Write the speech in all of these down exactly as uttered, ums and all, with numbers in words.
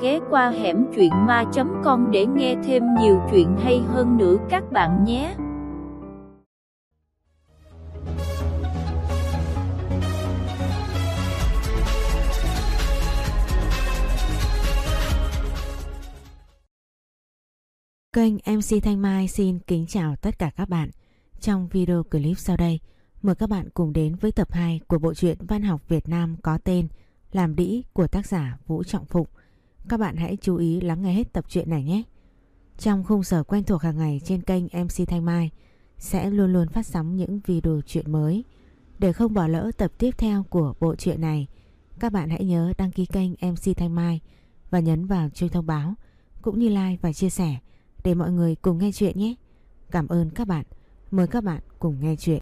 ghé qua hẻm truyện ma chấm com để nghe thêm nhiều chuyện hay hơn nữa các bạn nhé. Kênh em xê Thanh Mai xin kính chào tất cả các bạn. Trong video clip sau đây, mời các bạn cùng đến với tập hai của bộ truyện văn học Việt Nam có tên Làm Đĩ của tác giả Vũ Trọng Phụng. Các bạn hãy chú ý lắng nghe hết tập truyện này nhé. Trong khung giờ quen thuộc hàng ngày trên kênh em xê Thanh Mai sẽ luôn luôn phát sóng những video truyện mới. Để không bỏ lỡ tập tiếp theo của bộ truyện này, các bạn hãy nhớ đăng ký kênh em xê Thanh Mai và nhấn vào chuông thông báo cũng như like và chia sẻ để mọi người cùng nghe chuyện nhé. Cảm ơn các bạn. Mời các bạn cùng nghe chuyện.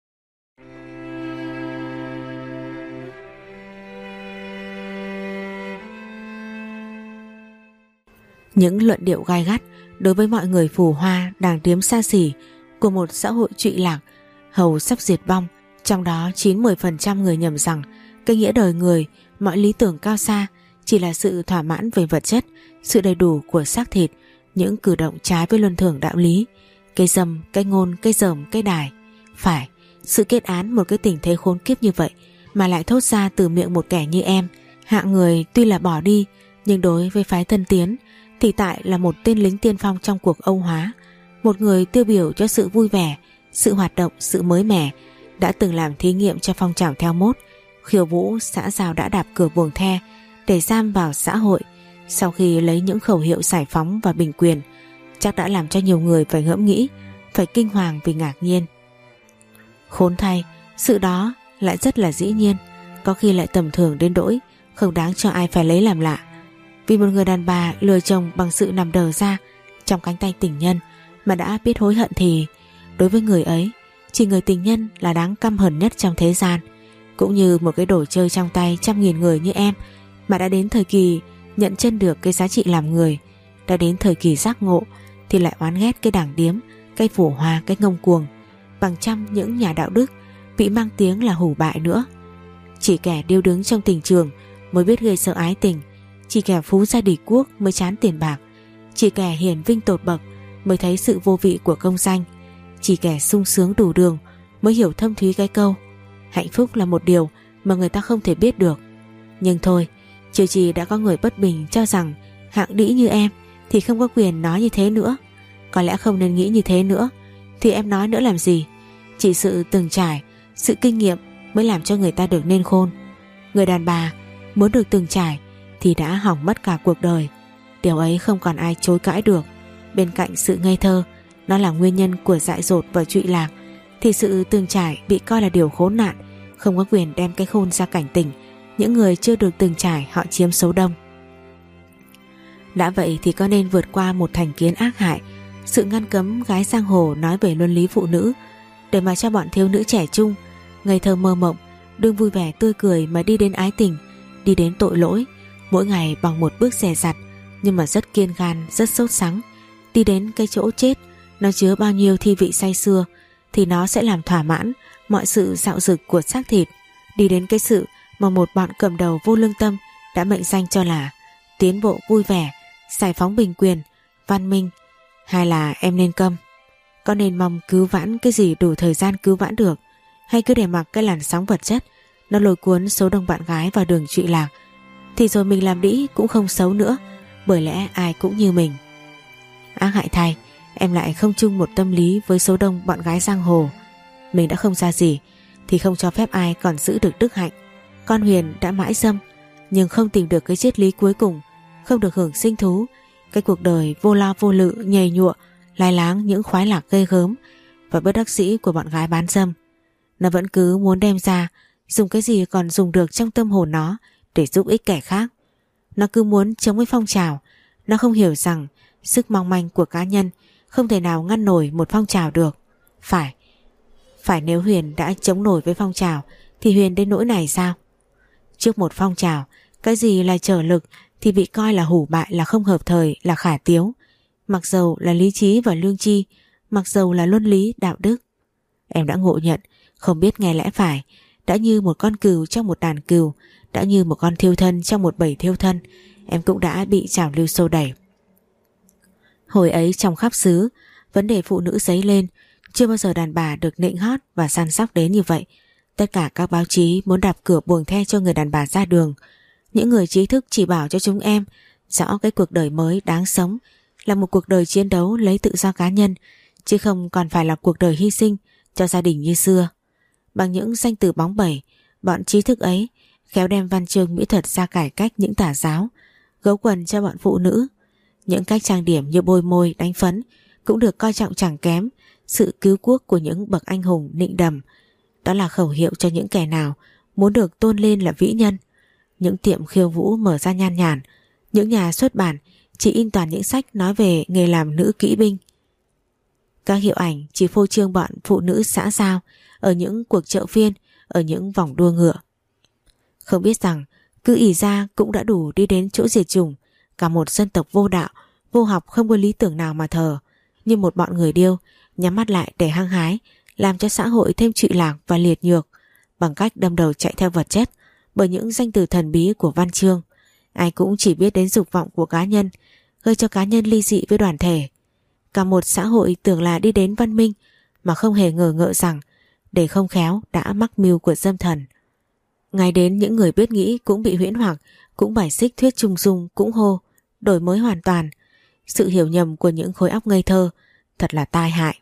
Những luận điệu gai gắt đối với mọi người phù hoa đang điếm xa xỉ của một xã hội trụy lạc hầu sắp diệt vong, trong đó chín mươi phần trăm người nhầm rằng cái nghĩa đời người, mọi lý tưởng cao xa chỉ là sự thỏa mãn về vật chất, sự đầy đủ của xác thịt, những cử động trái với luân thường đạo lý, cây dâm, cây ngôn, cây dởm, cây đài. Phải, sự kết án một cái tình thế khốn kiếp như vậy mà lại thốt ra từ miệng một kẻ như em, hạng người tuy là bỏ đi nhưng đối với phái Tân Tiến thì tại là một tên lính tiên phong trong cuộc Âu hóa, một người tiêu biểu cho sự vui vẻ, sự hoạt động, sự mới mẻ, đã từng làm thí nghiệm cho phong trào theo mốt, khiêu vũ xã giao đã đạp cửa buồng the để giam vào xã hội. Sau khi lấy những khẩu hiệu giải phóng và bình quyền, chắc đã làm cho nhiều người phải ngẫm nghĩ, phải kinh hoàng vì ngạc nhiên. Khốn thay, sự đó lại rất là dĩ nhiên, có khi lại tầm thường đến đỗi không đáng cho ai phải lấy làm lạ. Vì một người đàn bà lừa chồng bằng sự nằm đờ ra trong cánh tay tình nhân mà đã biết hối hận thì đối với người ấy, chỉ người tình nhân là đáng căm hờn nhất trong thế gian. Cũng như một cái đồ chơi trong tay trăm nghìn người như em mà đã đến thời kỳ nhận chân được cái giá trị làm người, đã đến thời kỳ giác ngộ thì lại oán ghét cái đảng điếm, cái phù hoa, cái ngông cuồng bằng trăm những nhà đạo đức bị mang tiếng là hủ bại nữa. Chỉ kẻ điêu đứng trong tình trường mới biết gây sợ ái tình, chỉ kẻ phú gia địch quốc mới chán tiền bạc, chỉ kẻ hiền vinh tột bậc mới thấy sự vô vị của công danh, chỉ kẻ sung sướng đủ đường mới hiểu thâm thúy cái câu hạnh phúc là một điều mà người ta không thể biết được. Nhưng thôi, chiều trì đã có người bất bình cho rằng hạng đĩ như em thì không có quyền nói như thế nữa. Có lẽ không nên nghĩ như thế nữa, thì em nói nữa làm gì? Chỉ sự từng trải, sự kinh nghiệm mới làm cho người ta được nên khôn. Người đàn bà muốn được từng trải thì đã hỏng mất cả cuộc đời. Điều ấy không còn ai chối cãi được. Bên cạnh sự ngây thơ, nó là nguyên nhân của dại dột và trụy lạc, thì sự từng trải bị coi là điều khốn nạn, không có quyền đem cái khôn ra cảnh tỉnh những người chưa được từng trải họ chiếm số đông. Đã vậy thì có nên vượt qua một thành kiến ác hại, sự ngăn cấm gái giang hồ nói về luân lý phụ nữ, để mà cho bọn thiếu nữ trẻ trung ngây thơ mơ mộng, đương vui vẻ tươi cười mà đi đến ái tình, đi đến tội lỗi, mỗi ngày bằng một bước dè dặt nhưng mà rất kiên gan, rất sốt sắng, đi đến cái chỗ chết nó chứa bao nhiêu thi vị say sưa thì nó sẽ làm thỏa mãn mọi sự dạo dực của xác thịt, đi đến cái sự mà một bọn cầm đầu vô lương tâm đã mệnh danh cho là tiến bộ vui vẻ, giải phóng bình quyền, văn minh. Hay là em nên câm? Có nên mong cứu vãn cái gì đủ thời gian cứu vãn được, hay cứ để mặc cái làn sóng vật chất nó lôi cuốn số đông bạn gái vào đường trụy lạc, thì rồi mình làm đĩ cũng không xấu nữa, bởi lẽ ai cũng như mình. Ác hại thay, em lại không chung một tâm lý với số đông bọn gái giang hồ. Mình đã không ra gì thì không cho phép ai còn giữ được đức hạnh. Con Huyền đã mãi dâm nhưng không tìm được cái triết lý cuối cùng, không được hưởng sinh thú, cái cuộc đời vô lo vô lự, nhầy nhụa, lai láng những khoái lạc ghê gớm và bất đắc dĩ của bọn gái bán dâm. Nó vẫn cứ muốn đem ra dùng cái gì còn dùng được trong tâm hồn nó để giúp ích kẻ khác. Nó cứ muốn chống với phong trào. Nó không hiểu rằng sức mong manh của cá nhân không thể nào ngăn nổi một phong trào được. Phải, phải nếu Huyền đã chống nổi với phong trào thì Huyền đến nỗi này sao? Trước một phong trào, cái gì là trở lực thì bị coi là hủ bại, là không hợp thời, là khả tiếu. Mặc dầu là lý trí và lương tri, mặc dầu là luân lý, đạo đức. Em đã ngộ nhận, không biết nghe lẽ phải, đã như một con cừu trong một đàn cừu, đã như một con thiêu thân trong một bầy thiêu thân. em cũng đã bị trào lưu xô đẩy. Hồi ấy trong khắp xứ, vấn đề phụ nữ dấy lên, chưa bao giờ đàn bà được nịnh hót và săn sóc đến như vậy. Tất cả các báo chí muốn đạp cửa buồng the cho người đàn bà ra đường. Những người trí thức chỉ bảo cho chúng em rõ cái cuộc đời mới đáng sống là một cuộc đời chiến đấu lấy tự do cá nhân, chứ không còn phải là cuộc đời hy sinh cho gia đình như xưa. Bằng những danh từ bóng bẩy, bọn trí thức ấy khéo đem văn chương mỹ thuật ra cải cách những tà giáo, gấu quần cho bọn phụ nữ. Những cách trang điểm như bôi môi, đánh phấn cũng được coi trọng chẳng kém sự cứu quốc của những bậc anh hùng nịnh đầm. Đó là khẩu hiệu cho những kẻ nào muốn được tôn lên là vĩ nhân. Những tiệm khiêu vũ mở ra nhan nhản, những nhà xuất bản chỉ in toàn những sách nói về nghề làm nữ kỵ binh. Các hiệu ảnh chỉ phô trương bọn phụ nữ xã giao ở những cuộc chợ phiên, ở những vòng đua ngựa. Không biết rằng cứ ỷ ra cũng đã đủ đi đến chỗ diệt chủng cả một dân tộc vô đạo, vô học, không có lý tưởng nào mà thờ, như một bọn người điêu nhắm mắt lại để hăng hái, làm cho xã hội thêm trụy lạc và liệt nhược bằng cách đâm đầu chạy theo vật chất bởi những danh từ thần bí của văn chương. Ai cũng chỉ biết đến dục vọng của cá nhân, gây cho cá nhân ly dị với đoàn thể. Cả một xã hội tưởng là đi đến văn minh mà không hề ngờ ngợ rằng để không khéo đã mắc mưu của dâm thần. Ngay đến những người biết nghĩ cũng bị huyễn hoặc, cũng bài xích thuyết trung dung, cũng hô đổi mới hoàn toàn. Sự hiểu nhầm của những khối óc ngây thơ thật là tai hại.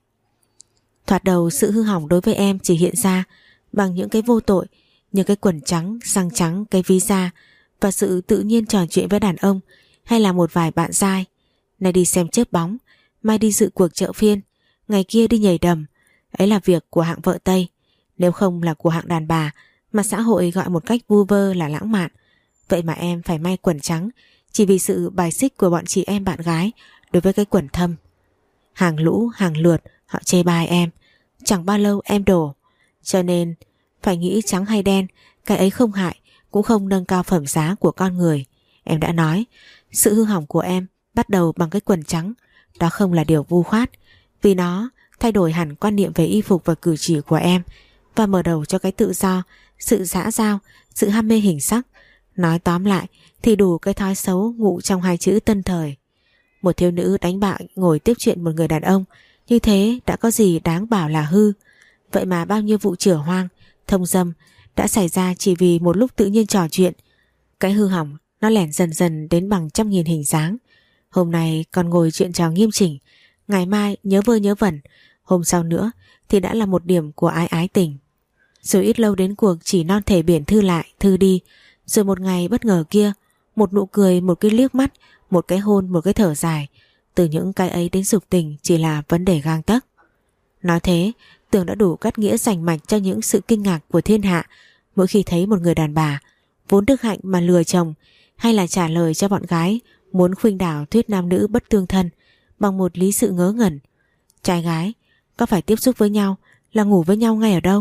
Thoạt đầu sự hư hỏng đối với em chỉ hiện ra bằng những cái vô tội như cái quần trắng, răng trắng, cái ví da và sự tự nhiên trò chuyện với đàn ông hay là một vài bạn giai. Nay đi xem chớp bóng, mai đi dự cuộc chợ phiên, ngày kia đi nhảy đầm. Ấy là việc của hạng vợ Tây, nếu không là của hạng đàn bà mà xã hội gọi một cách vu vơ là lãng mạn. Vậy mà em phải may quần trắng chỉ vì sự bài xích của bọn chị em bạn gái đối với cái quần thâm. Hàng lũ hàng lượt họ chê bai em, chẳng bao lâu em đổ. Cho nên phải nghĩ trắng hay đen, cái ấy không hại cũng không nâng cao phẩm giá của con người. Em đã nói, sự hư hỏng của em bắt đầu bằng cái quần trắng. Đó không là điều vu khoát, vì nó thay đổi hẳn quan niệm về y phục và cử chỉ của em và mở đầu cho cái tự do, sự dã dao, sự ham mê hình sắc. Nói tóm lại thì đủ cái thói xấu ngụ trong hai chữ tân thời. Một thiếu nữ đánh bạo ngồi tiếp chuyện một người đàn ông như thế đã có gì đáng bảo là hư. Vậy mà bao nhiêu vụ chửa hoang, thông dâm đã xảy ra chỉ vì một lúc tự nhiên trò chuyện. Cái hư hỏng nó lẻn dần dần đến bằng trăm nghìn hình dáng. Hôm nay còn ngồi chuyện trò nghiêm chỉnh, ngày mai nhớ vơ nhớ vẩn, hôm sau nữa thì đã là một điểm của ái ái tình. Rồi ít lâu đến cuộc chỉ non thể biển thư lại, thư đi. Rồi một ngày bất ngờ kia, một nụ cười, một cái liếc mắt, một cái hôn, một cái thở dài. Từ những cái ấy đến dục tình chỉ là vấn đề gang tấc. Nói thế, Tường đã đủ cắt nghĩa rành mạch cho những sự kinh ngạc của thiên hạ mỗi khi thấy một người đàn bà vốn đức hạnh mà lừa chồng, hay là trả lời cho bọn gái muốn khuynh đảo thuyết nam nữ bất tương thân bằng một lý sự ngớ ngẩn. Trai gái có phải tiếp xúc với nhau là ngủ với nhau ngay ở đâu?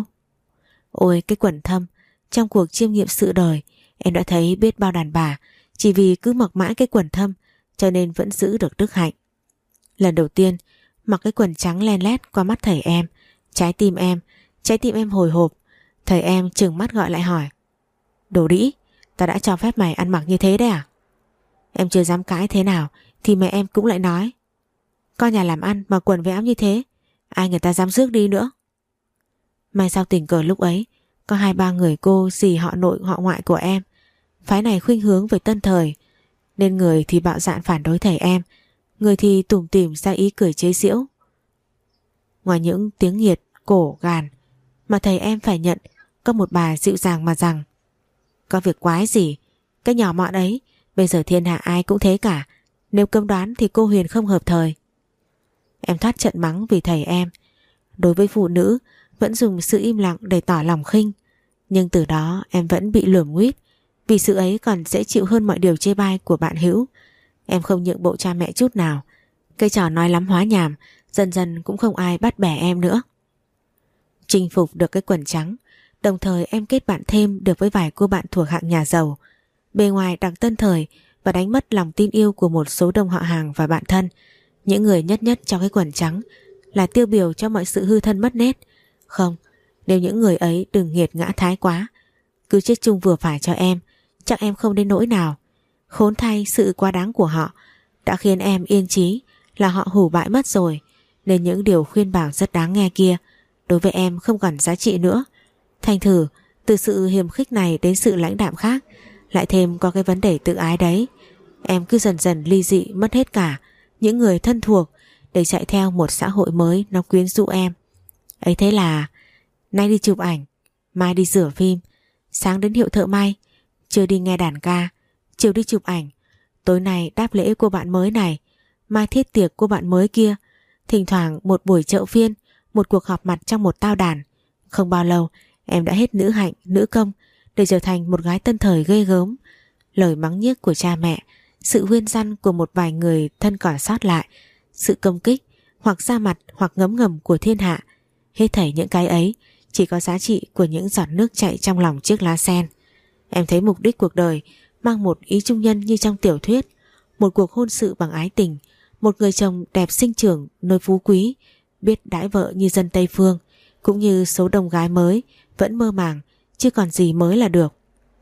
Ôi cái quần thâm, trong cuộc chiêm nghiệm sự đời em đã thấy biết bao đàn bà chỉ vì cứ mặc mãi cái quần thâm cho nên vẫn giữ được đức hạnh. Lần đầu tiên mặc cái quần trắng len lét qua mắt thầy em, trái tim em, trái tim em hồi hộp. Thầy em trừng mắt gọi lại hỏi: Đồ đĩ, ta đã cho phép mày ăn mặc như thế đấy à? Em chưa dám cãi thế nào thì mẹ em cũng lại nói: Con nhà làm ăn mà quần với áo như thế, ai người ta dám rước đi nữa. May sao tình cờ lúc ấy có hai ba người cô dì họ nội họ ngoại của em, phái này khuynh hướng về tân thời, nên người thì bạo dạn phản đối thầy em, người thì tủm tỉm ra ý cười chế giễu. Ngoài những tiếng nghiệt, cổ, gàn mà thầy em phải nhận, có một bà dịu dàng mà rằng: Có việc quái gì, cái nhỏ mọn ấy bây giờ thiên hạ ai cũng thế cả, nếu cấm đoán thì cô Huyền không hợp thời. Em thoát trận mắng vì thầy em. Đối với phụ nữ vẫn dùng sự im lặng để tỏ lòng khinh, nhưng từ đó em vẫn bị lườm nguýt, vì sự ấy còn dễ chịu hơn mọi điều chê bai của bạn hữu. Em không nhượng bộ cha mẹ chút nào. Cái trò nói lắm hóa nhảm, dần dần cũng không ai bắt bẻ em nữa. Chinh phục được cái quần trắng, đồng thời em kết bạn thêm được với vài cô bạn thuộc hạng nhà giàu, bề ngoài đặc tân thời, và đánh mất lòng tin yêu của một số đông họ hàng và bạn thân. Những người nhất nhất cho cái quần trắng là tiêu biểu cho mọi sự hư thân mất nết. Không, nếu những người ấy đừng nghiệt ngã thái quá, cứ chết chung vừa phải cho em, chắc em không đến nỗi nào. Khốn thay, sự quá đáng của họ đã khiến em yên chí là họ hủ bại mất rồi, nên những điều khuyên bảo rất đáng nghe kia đối với em không còn giá trị nữa. Thành thử từ sự hiềm khích này đến sự lãnh đạm khác, lại thêm có cái vấn đề tự ái đấy, em cứ dần dần ly dị mất hết cả những người thân thuộc để chạy theo một xã hội mới nó quyến rũ em. Ấy thế là nay đi chụp ảnh, mai đi rửa phim, sáng đến hiệu thợ may, trưa đi nghe đàn ca, chiều đi chụp ảnh, tối nay đáp lễ cô bạn mới này, mai thiết tiệc cô bạn mới kia, thỉnh thoảng một buổi chợ phiên, một cuộc họp mặt trong một tao đàn. Không bao lâu em đã hết nữ hạnh, nữ công để trở thành một gái tân thời ghê gớm. Lời mắng nhiếc của cha mẹ, sự huyên răn của một vài người thân còn sót lại, sự công kích hoặc ra mặt hoặc ngấm ngầm của thiên hạ, hết thảy những cái ấy chỉ có giá trị của những giọt nước chảy trong lòng chiếc lá sen. Em thấy mục đích cuộc đời mang một ý trung nhân như trong tiểu thuyết, một cuộc hôn sự bằng ái tình, một người chồng đẹp sinh trưởng nơi phú quý, biết đãi vợ như dân Tây Phương, cũng như số đông gái mới vẫn mơ màng chứ còn gì mới là được.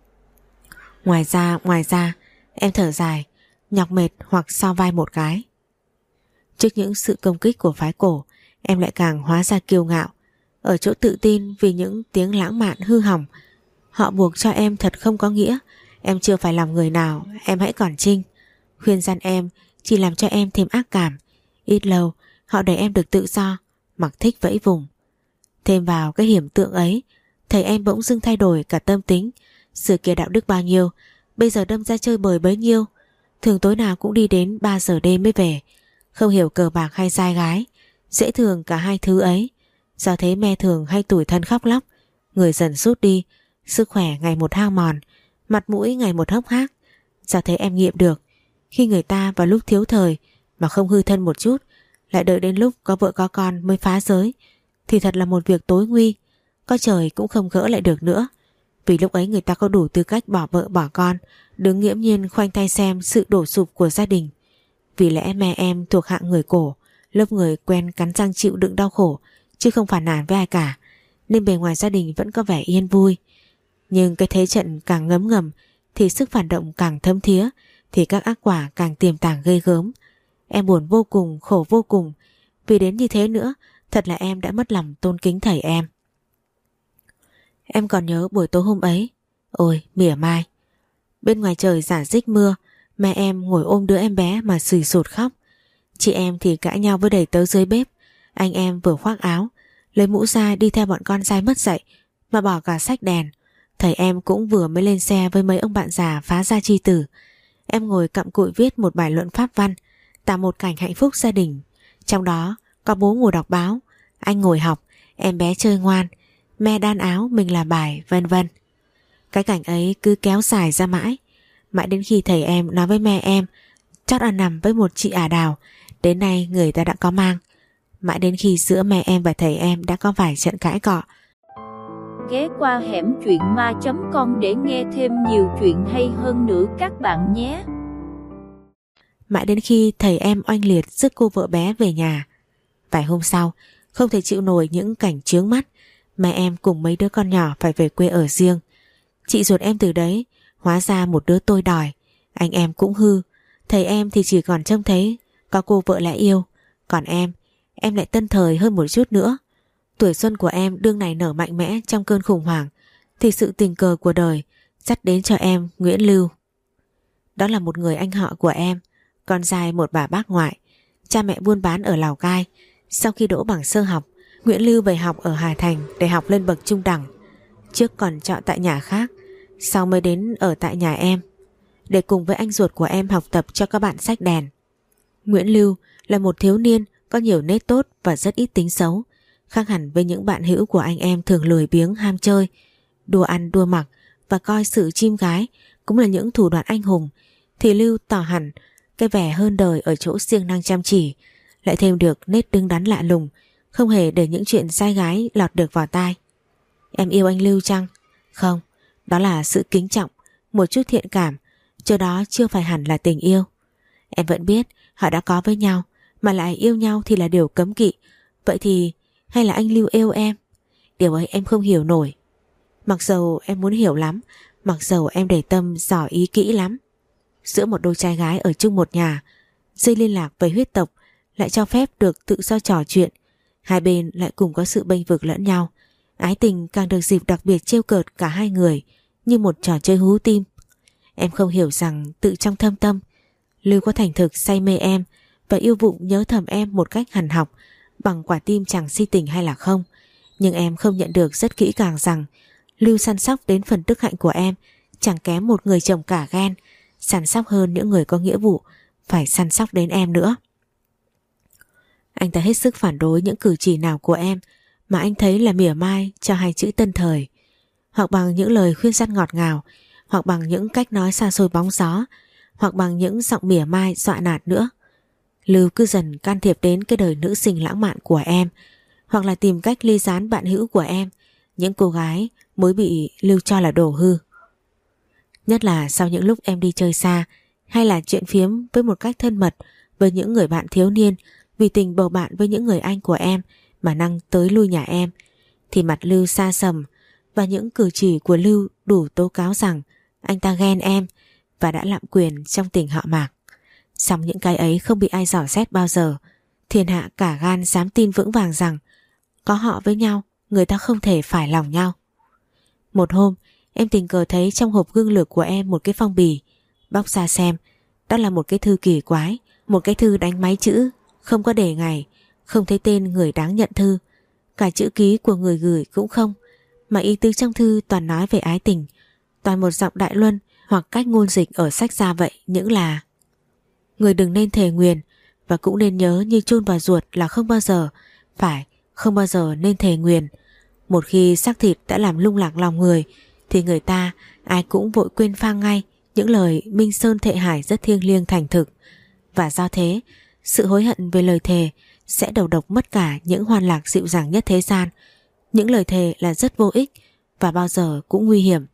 Ngoài ra, ngoài ra, em thở dài, nhọc mệt hoặc so vai một cái. Trước những sự công kích của phái cổ, em lại càng hóa ra kiêu ngạo, ở chỗ tự tin vì những tiếng lãng mạn hư hỏng. Họ buộc cho em thật không có nghĩa, em chưa phải lòng người nào, em hãy còn trinh. Khuyên răn em chỉ làm cho em thêm ác cảm. Ít lâu họ để em được tự do, mặc thích vẫy vùng. Thêm vào cái hiểm tượng ấy, thầy em bỗng dưng thay đổi cả tâm tính. Xưa kia đạo đức bao nhiêu, bây giờ đâm ra chơi bời bấy nhiêu. Thường tối nào cũng đi đến ba giờ đêm mới về, không hiểu cờ bạc hay trai gái, dễ thường cả hai thứ ấy. Do thế me thường hay tủi thân khóc lóc, người dần rút đi, sức khỏe ngày một hao mòn, mặt mũi ngày một hốc hác. Do thế em nghiệm được, khi người ta vào lúc thiếu thời mà không hư thân một chút, lại đợi đến lúc có vợ có con mới phá giới, thì thật là một việc tối nguy, có trời cũng không gỡ lại được nữa. Vì lúc ấy người ta có đủ tư cách bỏ vợ bỏ con, đứng nghiễm nhiên khoanh tay xem sự đổ sụp của gia đình. Vì lẽ mẹ em thuộc hạng người cổ, lớp người quen cắn răng chịu đựng đau khổ, chứ không phản nàn với ai cả, nên bề ngoài gia đình vẫn có vẻ yên vui. Nhưng cái thế trận càng ngấm ngầm thì sức phản động càng thấm thía, thì các ác quả càng tiềm tàng ghê gớm. Em buồn vô cùng, khổ vô cùng, vì đến như thế nữa, thật là em đã mất lòng tôn kính thầy em. Em còn nhớ buổi tối hôm ấy, ôi mỉa mai, bên ngoài trời rả rích mưa, mẹ em ngồi ôm đứa em bé mà sùi sụt khóc. Chị em thì cãi nhau với đầy tớ dưới bếp. Anh em vừa khoác áo, lấy mũ ra đi theo bọn con trai mất dạy mà bỏ cả sách đèn. Thầy em cũng vừa mới lên xe với mấy ông bạn già phá gia chi tử. Em ngồi cặm cụi viết một bài luận pháp văn, tạo một cảnh hạnh phúc gia đình. Trong đó có bố ngồi đọc báo, anh ngồi học, em bé chơi ngoan, mẹ đan áo, mình làm bài, vân vân. Cái cảnh ấy cứ kéo dài ra mãi, mãi đến khi thầy em nói với mẹ em chót ăn nằm với một chị ả đào, đến nay người ta đã có mang. Mãi đến khi giữa mẹ em và thầy em đã có vài trận cãi cọ. Ghé qua hẻm truyện ma chấm com để nghe thêm nhiều chuyện hay hơn nữa các bạn nhé. Mãi đến khi thầy em oanh liệt rước cô vợ bé về nhà. Vài hôm sau, không thể chịu nổi những cảnh chướng mắt, mẹ em cùng mấy đứa con nhỏ phải về quê ở riêng. Chị ruột em từ đấy hóa ra một đứa tôi đòi. Anh em cũng hư, thầy em thì chỉ còn trông thấy có cô vợ lẽ yêu. Còn em, em lại tân thời hơn một chút nữa. Tuổi xuân của em đương này nở mạnh mẽ trong cơn khủng hoảng, thì sự tình cờ của đời dắt đến cho em Nguyễn Lưu. Đó là một người anh họ của em, con trai một bà bác ngoại, cha mẹ buôn bán ở Lào Cai. Sau khi đỗ bằng sơ học, Nguyễn Lưu về học ở Hà Thành để học lên bậc trung đẳng. Trước còn trọ tại nhà khác, sau mới đến ở tại nhà em, để cùng với anh ruột của em học tập cho các bạn sách đèn. Nguyễn Lưu là một thiếu niên có nhiều nết tốt và rất ít tính xấu, khác hẳn với những bạn hữu của anh em thường lười biếng ham chơi, đùa ăn đùa mặc và coi sự chim gái cũng là những thủ đoạn anh hùng. Thì Lưu tỏ hẳn cái vẻ hơn đời ở chỗ siêng năng chăm chỉ, lại thêm được nết đứng đắn lạ lùng, không hề để những chuyện trai gái lọt được vào tai. Em yêu anh Lưu chăng? Không, đó là sự kính trọng, một chút thiện cảm, chỗ đó chưa phải hẳn là tình yêu. Em vẫn biết họ đã có với nhau, mà lại yêu nhau thì là điều cấm kỵ. Vậy thì hay là anh Lưu yêu em? Điều ấy em không hiểu nổi. Mặc dầu em muốn hiểu lắm, mặc dầu em để tâm dò ý kỹ lắm. giữa một đôi trai gái ở chung một nhà, dây liên lạc với huyết tộc lại cho phép được tự do trò chuyện, hai bên lại cùng có sự bênh vực lẫn nhau. Ái tình càng được dịp đặc biệt trêu cợt cả hai người như một trò chơi hú tim. Em không hiểu rằng tự trong thâm tâm Lưu có thành thực say mê em và yêu vụng nhớ thầm em một cách hằn học bằng quả tim chẳng si tình hay là không. Nhưng em không nhận được rất kỹ càng rằng Lưu săn sóc đến phần đức hạnh của em chẳng kém một người chồng cả gan, săn sóc hơn những người có nghĩa vụ phải săn sóc đến em nữa. Anh ta hết sức phản đối những cử chỉ nào của em mà anh thấy là mỉa mai cho hai chữ tân thời, hoặc bằng những lời khuyên răn ngọt ngào, hoặc bằng những cách nói xa xôi bóng gió, hoặc bằng những giọng mỉa mai dọa nạt nữa. Lưu cứ dần can thiệp đến cái đời nữ sinh lãng mạn của em, hoặc là tìm cách ly gián bạn hữu của em, những cô gái mới bị Lưu cho là đồ hư. Nhất là sau những lúc em đi chơi xa hay là chuyện phiếm với một cách thân mật với những người bạn thiếu niên vì tình bầu bạn với những người anh của em mà năng tới lui nhà em, thì mặt Lưu xa sầm và những cử chỉ của Lưu đủ tố cáo rằng anh ta ghen em và đã lạm quyền trong tình họ Mạc. Song những cái ấy không bị ai dò xét bao giờ. Thiên hạ cả gan dám tin vững vàng rằng có họ với nhau, người ta không thể phải lòng nhau. Một hôm em tình cờ thấy trong hộp gương lược của em một cái phong bì. Bóc ra xem, đó là một cái thư kỳ quái, một cái thư đánh máy chữ, không có đề ngày, không thấy tên người đáng nhận thư, cả chữ ký của người gửi cũng không, mà ý tứ trong thư toàn nói về ái tình, toàn một giọng Đại Luân hoặc cách ngôn dịch ở sách ra vậy, những là: người đừng nên thề nguyền và cũng nên nhớ như chôn vào ruột là không bao giờ, phải, không bao giờ nên thề nguyền. Một khi xác thịt đã làm lung lạc lòng người thì người ta ai cũng vội quên phang ngay những lời Minh Sơn thệ hải rất thiêng liêng thành thực, và do thế sự hối hận về lời thề sẽ đầu độc mất cả những hoan lạc dịu dàng nhất thế gian. Những lời thề là rất vô ích và bao giờ cũng nguy hiểm.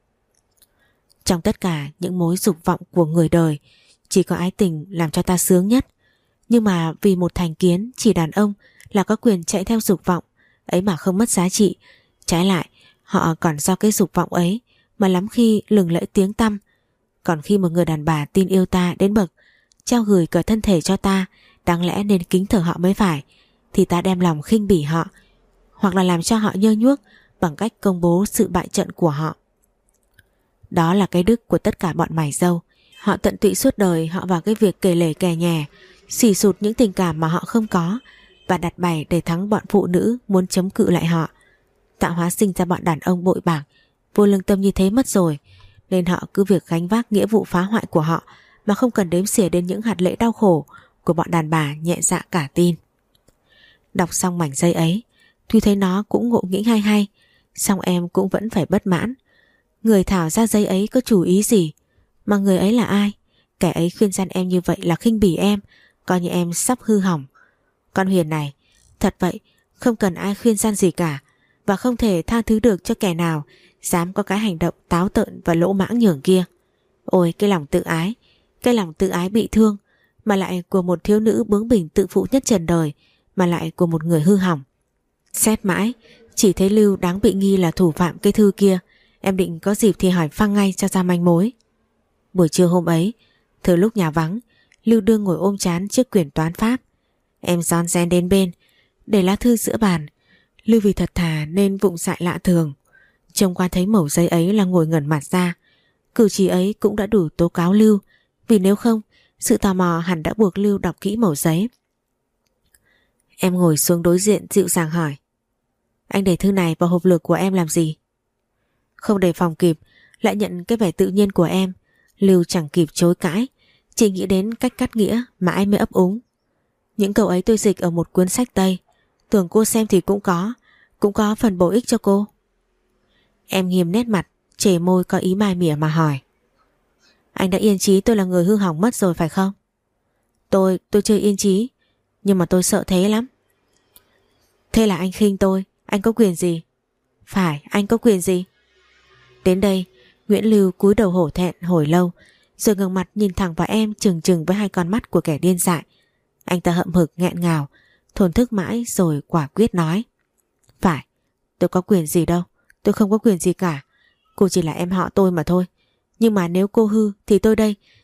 Trong tất cả những mối dục vọng của người đời, chỉ có ái tình làm cho ta sướng nhất. Nhưng mà vì một thành kiến chỉ đàn ông là có quyền chạy theo dục vọng ấy mà không mất giá trị, trái lại họ còn do cái dục vọng ấy mà lắm khi lừng lẫy tiếng tăm. Còn khi một người đàn bà tin yêu ta đến bậc trao gửi cả thân thể cho ta, đáng lẽ nên kính thờ họ mới phải, thì ta đem lòng khinh bỉ họ, hoặc là làm cho họ nhơ nhuốc bằng cách công bố sự bại trận của họ. Đó là cái đức của tất cả bọn mày dâu. Họ tận tụy suốt đời họ vào cái việc kể lể kè nhè, xì sụt những tình cảm mà họ không có và đặt bày để thắng bọn phụ nữ muốn chống cự lại họ. Tạo hóa sinh ra bọn đàn ông bội bạc, vô lương tâm như thế mất rồi, nên họ cứ việc gánh vác nghĩa vụ phá hoại của họ mà không cần đếm xỉa đến những hạt lệ đau khổ của bọn đàn bà nhẹ dạ cả tin. Đọc xong mảnh giấy ấy, tuy thấy nó cũng ngộ nghĩnh hay hay, song em cũng vẫn phải bất mãn. Người thảo ra giấy ấy có chủ ý gì? Mà người ấy là ai? Kẻ ấy khuyên răn em như vậy là khinh bỉ em, coi như em sắp hư hỏng. Con Huyền này, thật vậy, không cần ai khuyên răn gì cả, và không thể tha thứ được cho kẻ nào dám có cái hành động táo tợn và lỗ mãng nhường kia. Ôi cái lòng tự ái, cái lòng tự ái bị thương, mà lại của một thiếu nữ bướng bỉnh tự phụ nhất trần đời, mà lại của một người hư hỏng. Xét mãi, chỉ thấy Lưu đáng bị nghi là thủ phạm cái thư kia. Em định có dịp thì hỏi phăng ngay cho ra manh mối. Buổi trưa hôm ấy, thừa lúc nhà vắng, Lưu đương ngồi ôm trán trước quyển toán pháp. Em rón rén đến bên, để lá thư giữa bàn. Lưu vì thật thà nên vụng dại lạ thường. Trông qua thấy mẩu giấy ấy là ngồi ngẩn mặt ra. Cử chỉ ấy cũng đã đủ tố cáo Lưu, vì nếu không, sự tò mò hẳn đã buộc Lưu đọc kỹ mẩu giấy. Em ngồi xuống đối diện dịu dàng hỏi: anh để thư này vào hộp lược của em làm gì? Không đề phòng kịp, lại nhận cái vẻ tự nhiên của em, Lưu chẳng kịp chối cãi, chỉ nghĩ đến cách cắt nghĩa mãi mới ấp úng. Những câu ấy tôi dịch ở một cuốn sách Tây, tưởng cô xem thì cũng có, cũng có phần bổ ích cho cô. Em nghiêm nét mặt, chề môi có ý mai mỉa mà hỏi: anh đã yên chí tôi là người hư hỏng mất rồi phải không? Tôi, tôi chưa yên chí, nhưng mà tôi sợ thế lắm. Thế là anh khinh tôi, anh có quyền gì? Phải, anh có quyền gì? Đến đây, Nguyễn Lưu cúi đầu hổ thẹn hồi lâu, rồi ngẩng mặt nhìn thẳng vào em trừng trừng với hai con mắt của kẻ điên dại. Anh ta hậm hực nghẹn ngào, thổn thức mãi rồi quả quyết nói: phải, tôi có quyền gì đâu, tôi không có quyền gì cả. Cô chỉ là em họ tôi mà thôi. Nhưng mà nếu cô hư thì tôi đây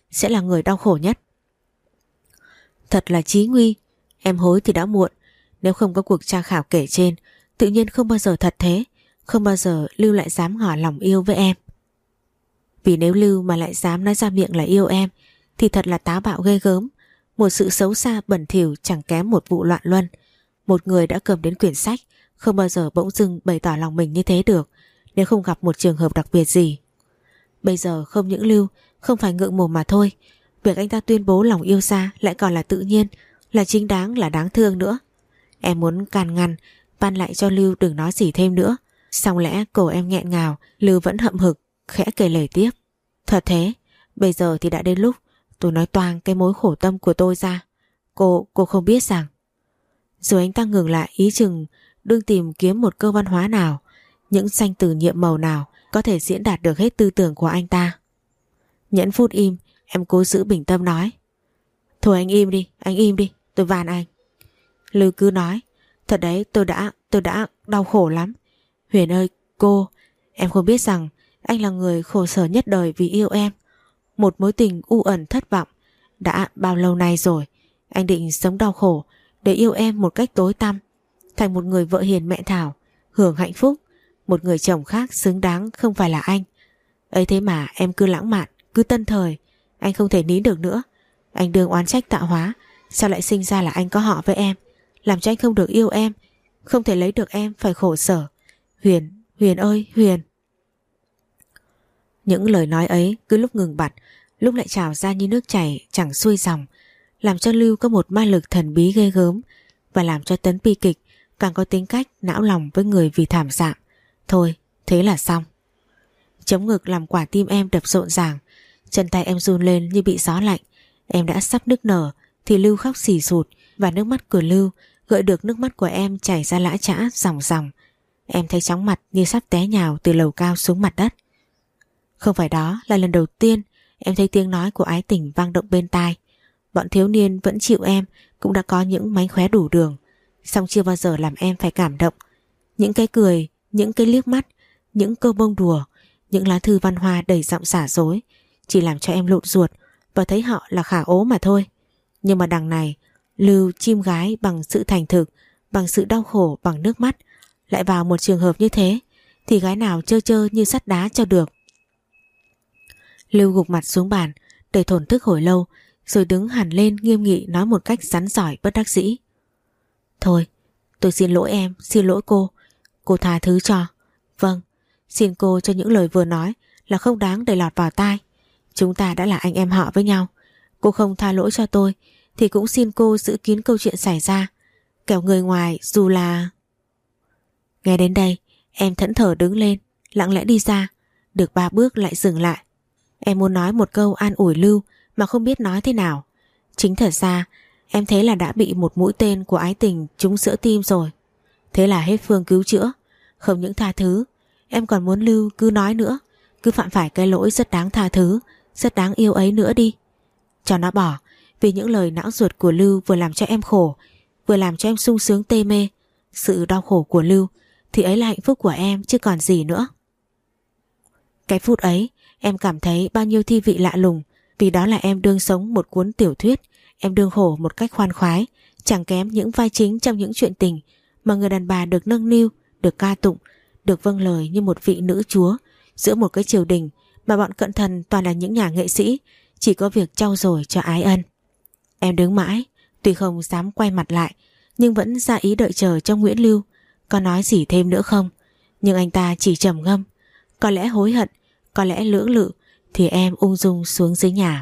sẽ là người đau khổ nhất. Thật là chí nguy, em hối thì đã muộn. Nếu không có cuộc tra khảo kể trên, tự nhiên không bao giờ thật thế, không bao giờ Lưu lại dám ngỏ lòng yêu với em. Vì nếu Lưu mà lại dám nói ra miệng là yêu em thì thật là táo bạo ghê gớm, một sự xấu xa bẩn thỉu chẳng kém một vụ loạn luân. Một người đã cầm đến quyển sách không bao giờ bỗng dưng bày tỏ lòng mình như thế được, nếu không gặp một trường hợp đặc biệt gì. Bây giờ không những Lưu không phải ngượng mồm mà thôi, việc anh ta tuyên bố lòng yêu xa lại còn là tự nhiên, là chính đáng, là đáng thương nữa. Em muốn can ngăn, van lại cho Lưu đừng nói gì thêm nữa. Xong lẽ cổ em nghẹn ngào, Lưu vẫn hậm hực khẽ kể lể tiếp. Thật thế, bây giờ thì đã đến lúc tôi nói toang cái mối khổ tâm của tôi ra. Cô, cô không biết rằng. Rồi anh ta ngừng lại, ý chừng đương tìm kiếm một câu văn hóa nào, những danh từ nhiệm màu nào có thể diễn đạt được hết tư tưởng của anh ta. Nhẫn phút im, em cố giữ bình tâm nói. Thôi anh im đi, anh im đi, tôi van anh. Lưu cứ nói. Thật đấy, tôi đã, tôi đã đau khổ lắm. Huyền ơi, cô, em không biết rằng anh là người khổ sở nhất đời vì yêu em. Một mối tình u ẩn thất vọng. Đã bao lâu nay rồi, anh định sống đau khổ để yêu em một cách tối tăm, thành một người vợ hiền mẹ thảo, hưởng hạnh phúc. Một người chồng khác xứng đáng không phải là anh. Ấy thế mà em cứ lãng mạn, cứ tân thời. Anh không thể nín được nữa. Anh đương oán trách tạo hóa, sao lại sinh ra là anh có họ với em, làm cho anh không được yêu em, không thể lấy được em, phải khổ sở. Huyền, Huyền ơi, Huyền. Những lời nói ấy cứ lúc ngừng bặt, lúc lại trào ra như nước chảy chẳng xuôi dòng, làm cho Lưu có một ma lực thần bí ghê gớm, và làm cho Tấn bi kịch càng có tính cách não lòng với người vì thảm sạm. Thôi, thế là xong. Chống ngực làm quả tim em đập rộn ràng, chân tay em run lên như bị gió lạnh. Em đã sắp nức nở thì Lưu khóc xì sụt, và nước mắt của Lưu gợi được nước mắt của em chảy ra lã chã ròng ròng. Em thấy chóng mặt như sắp té nhào từ lầu cao xuống mặt đất. Không phải đó là lần đầu tiên em thấy tiếng nói của ái tình vang động bên tai. Bọn thiếu niên vẫn chịu em cũng đã có những mánh khóe đủ đường, song chưa bao giờ làm em phải cảm động. Những cái cười, những cái liếc mắt, những câu bông đùa, những lá thư văn hoa đầy giọng xả dối chỉ làm cho em lộn ruột và thấy họ là khả ố mà thôi. Nhưng mà đằng này, Lưu chim gái bằng sự thành thực, bằng sự đau khổ, bằng nước mắt, lại vào một trường hợp như thế thì gái nào chơ chơ như sắt đá cho được. Lưu gục mặt xuống bàn, đầy thổn thức hồi lâu, rồi đứng hẳn lên nghiêm nghị nói một cách rắn rỏi bất đắc dĩ. Thôi, tôi xin lỗi em, xin lỗi cô. Cô tha thứ cho. Vâng, xin cô cho những lời vừa nói là không đáng để lọt vào tai. Chúng ta đã là anh em họ với nhau. Cô không tha lỗi cho tôi thì cũng xin cô giữ kín câu chuyện xảy ra, kẻo người ngoài dù là... Nghe đến đây, em thẫn thờ đứng lên, lặng lẽ đi ra, được ba bước lại dừng lại. Em muốn nói một câu an ủi Lưu mà không biết nói thế nào. Chính thật ra em thấy là đã bị một mũi tên của ái tình trúng giữa tim rồi. Thế là hết phương cứu chữa. Không những tha thứ, em còn muốn Lưu cứ nói nữa, cứ phạm phải cái lỗi rất đáng tha thứ, rất đáng yêu ấy nữa đi. Cho nó bỏ, vì những lời não ruột của Lưu vừa làm cho em khổ, vừa làm cho em sung sướng tê mê. Sự đau khổ của Lưu thì ấy là hạnh phúc của em chứ còn gì nữa. Cái phút ấy em cảm thấy bao nhiêu thi vị lạ lùng, vì đó là em đương sống một cuốn tiểu thuyết, em đương khổ một cách khoan khoái, chẳng kém những vai chính trong những chuyện tình mà người đàn bà được nâng niu, được ca tụng, được vâng lời như một vị nữ chúa giữa một cái triều đình mà bọn cận thần toàn là những nhà nghệ sĩ chỉ có việc trau dồi cho ái ân. Em đứng mãi, tuy không dám quay mặt lại, nhưng vẫn ra ý đợi chờ cho Nguyễn Lưu có nói gì thêm nữa không. Nhưng anh ta chỉ trầm ngâm, có lẽ hối hận, có lẽ lưỡng lự, thì em ung dung xuống dưới nhà.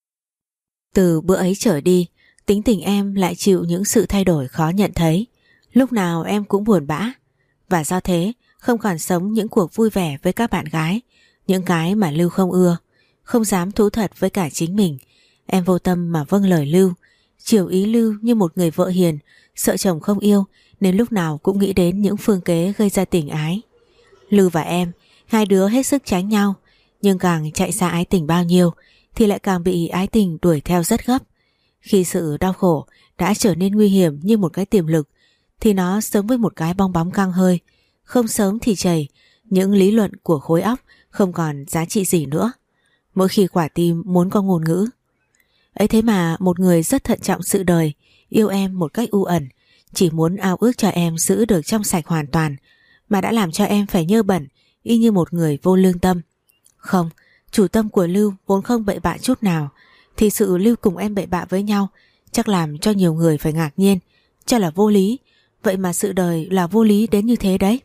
Từ bữa ấy trở đi, tính tình em lại chịu những sự thay đổi khó nhận thấy. Lúc nào em cũng buồn bã, và do thế không còn sống những cuộc vui vẻ với các bạn gái, những cái mà Lưu không ưa, không dám thú thật với cả chính mình. Em vô tâm mà vâng lời Lưu, chiều ý Lưu như một người vợ hiền, sợ chồng không yêu nên lúc nào cũng nghĩ đến những phương kế gây ra tình ái. Lưu và em, hai đứa hết sức tránh nhau, nhưng càng chạy xa ái tình bao nhiêu thì lại càng bị ái tình đuổi theo rất gấp. Khi sự đau khổ đã trở nên nguy hiểm như một cái tiềm lực thì nó giống với một cái bong bóng căng hơi, không sớm thì chảy, những lý luận của khối óc không còn giá trị gì nữa. mỗi khi quả tim muốn có ngôn ngữ. Ấy thế mà một người rất thận trọng sự đời, yêu em một cách u ẩn, chỉ muốn ao ước cho em giữ được trong sạch hoàn toàn, mà đã làm cho em phải nhơ bẩn, y như một người vô lương tâm. Không, chủ tâm của Lưu vốn không bậy bạ chút nào, thì sự Lưu cùng em bậy bạ với nhau chắc làm cho nhiều người phải ngạc nhiên, cho là vô lý. Vậy mà sự đời là vô lý đến như thế đấy.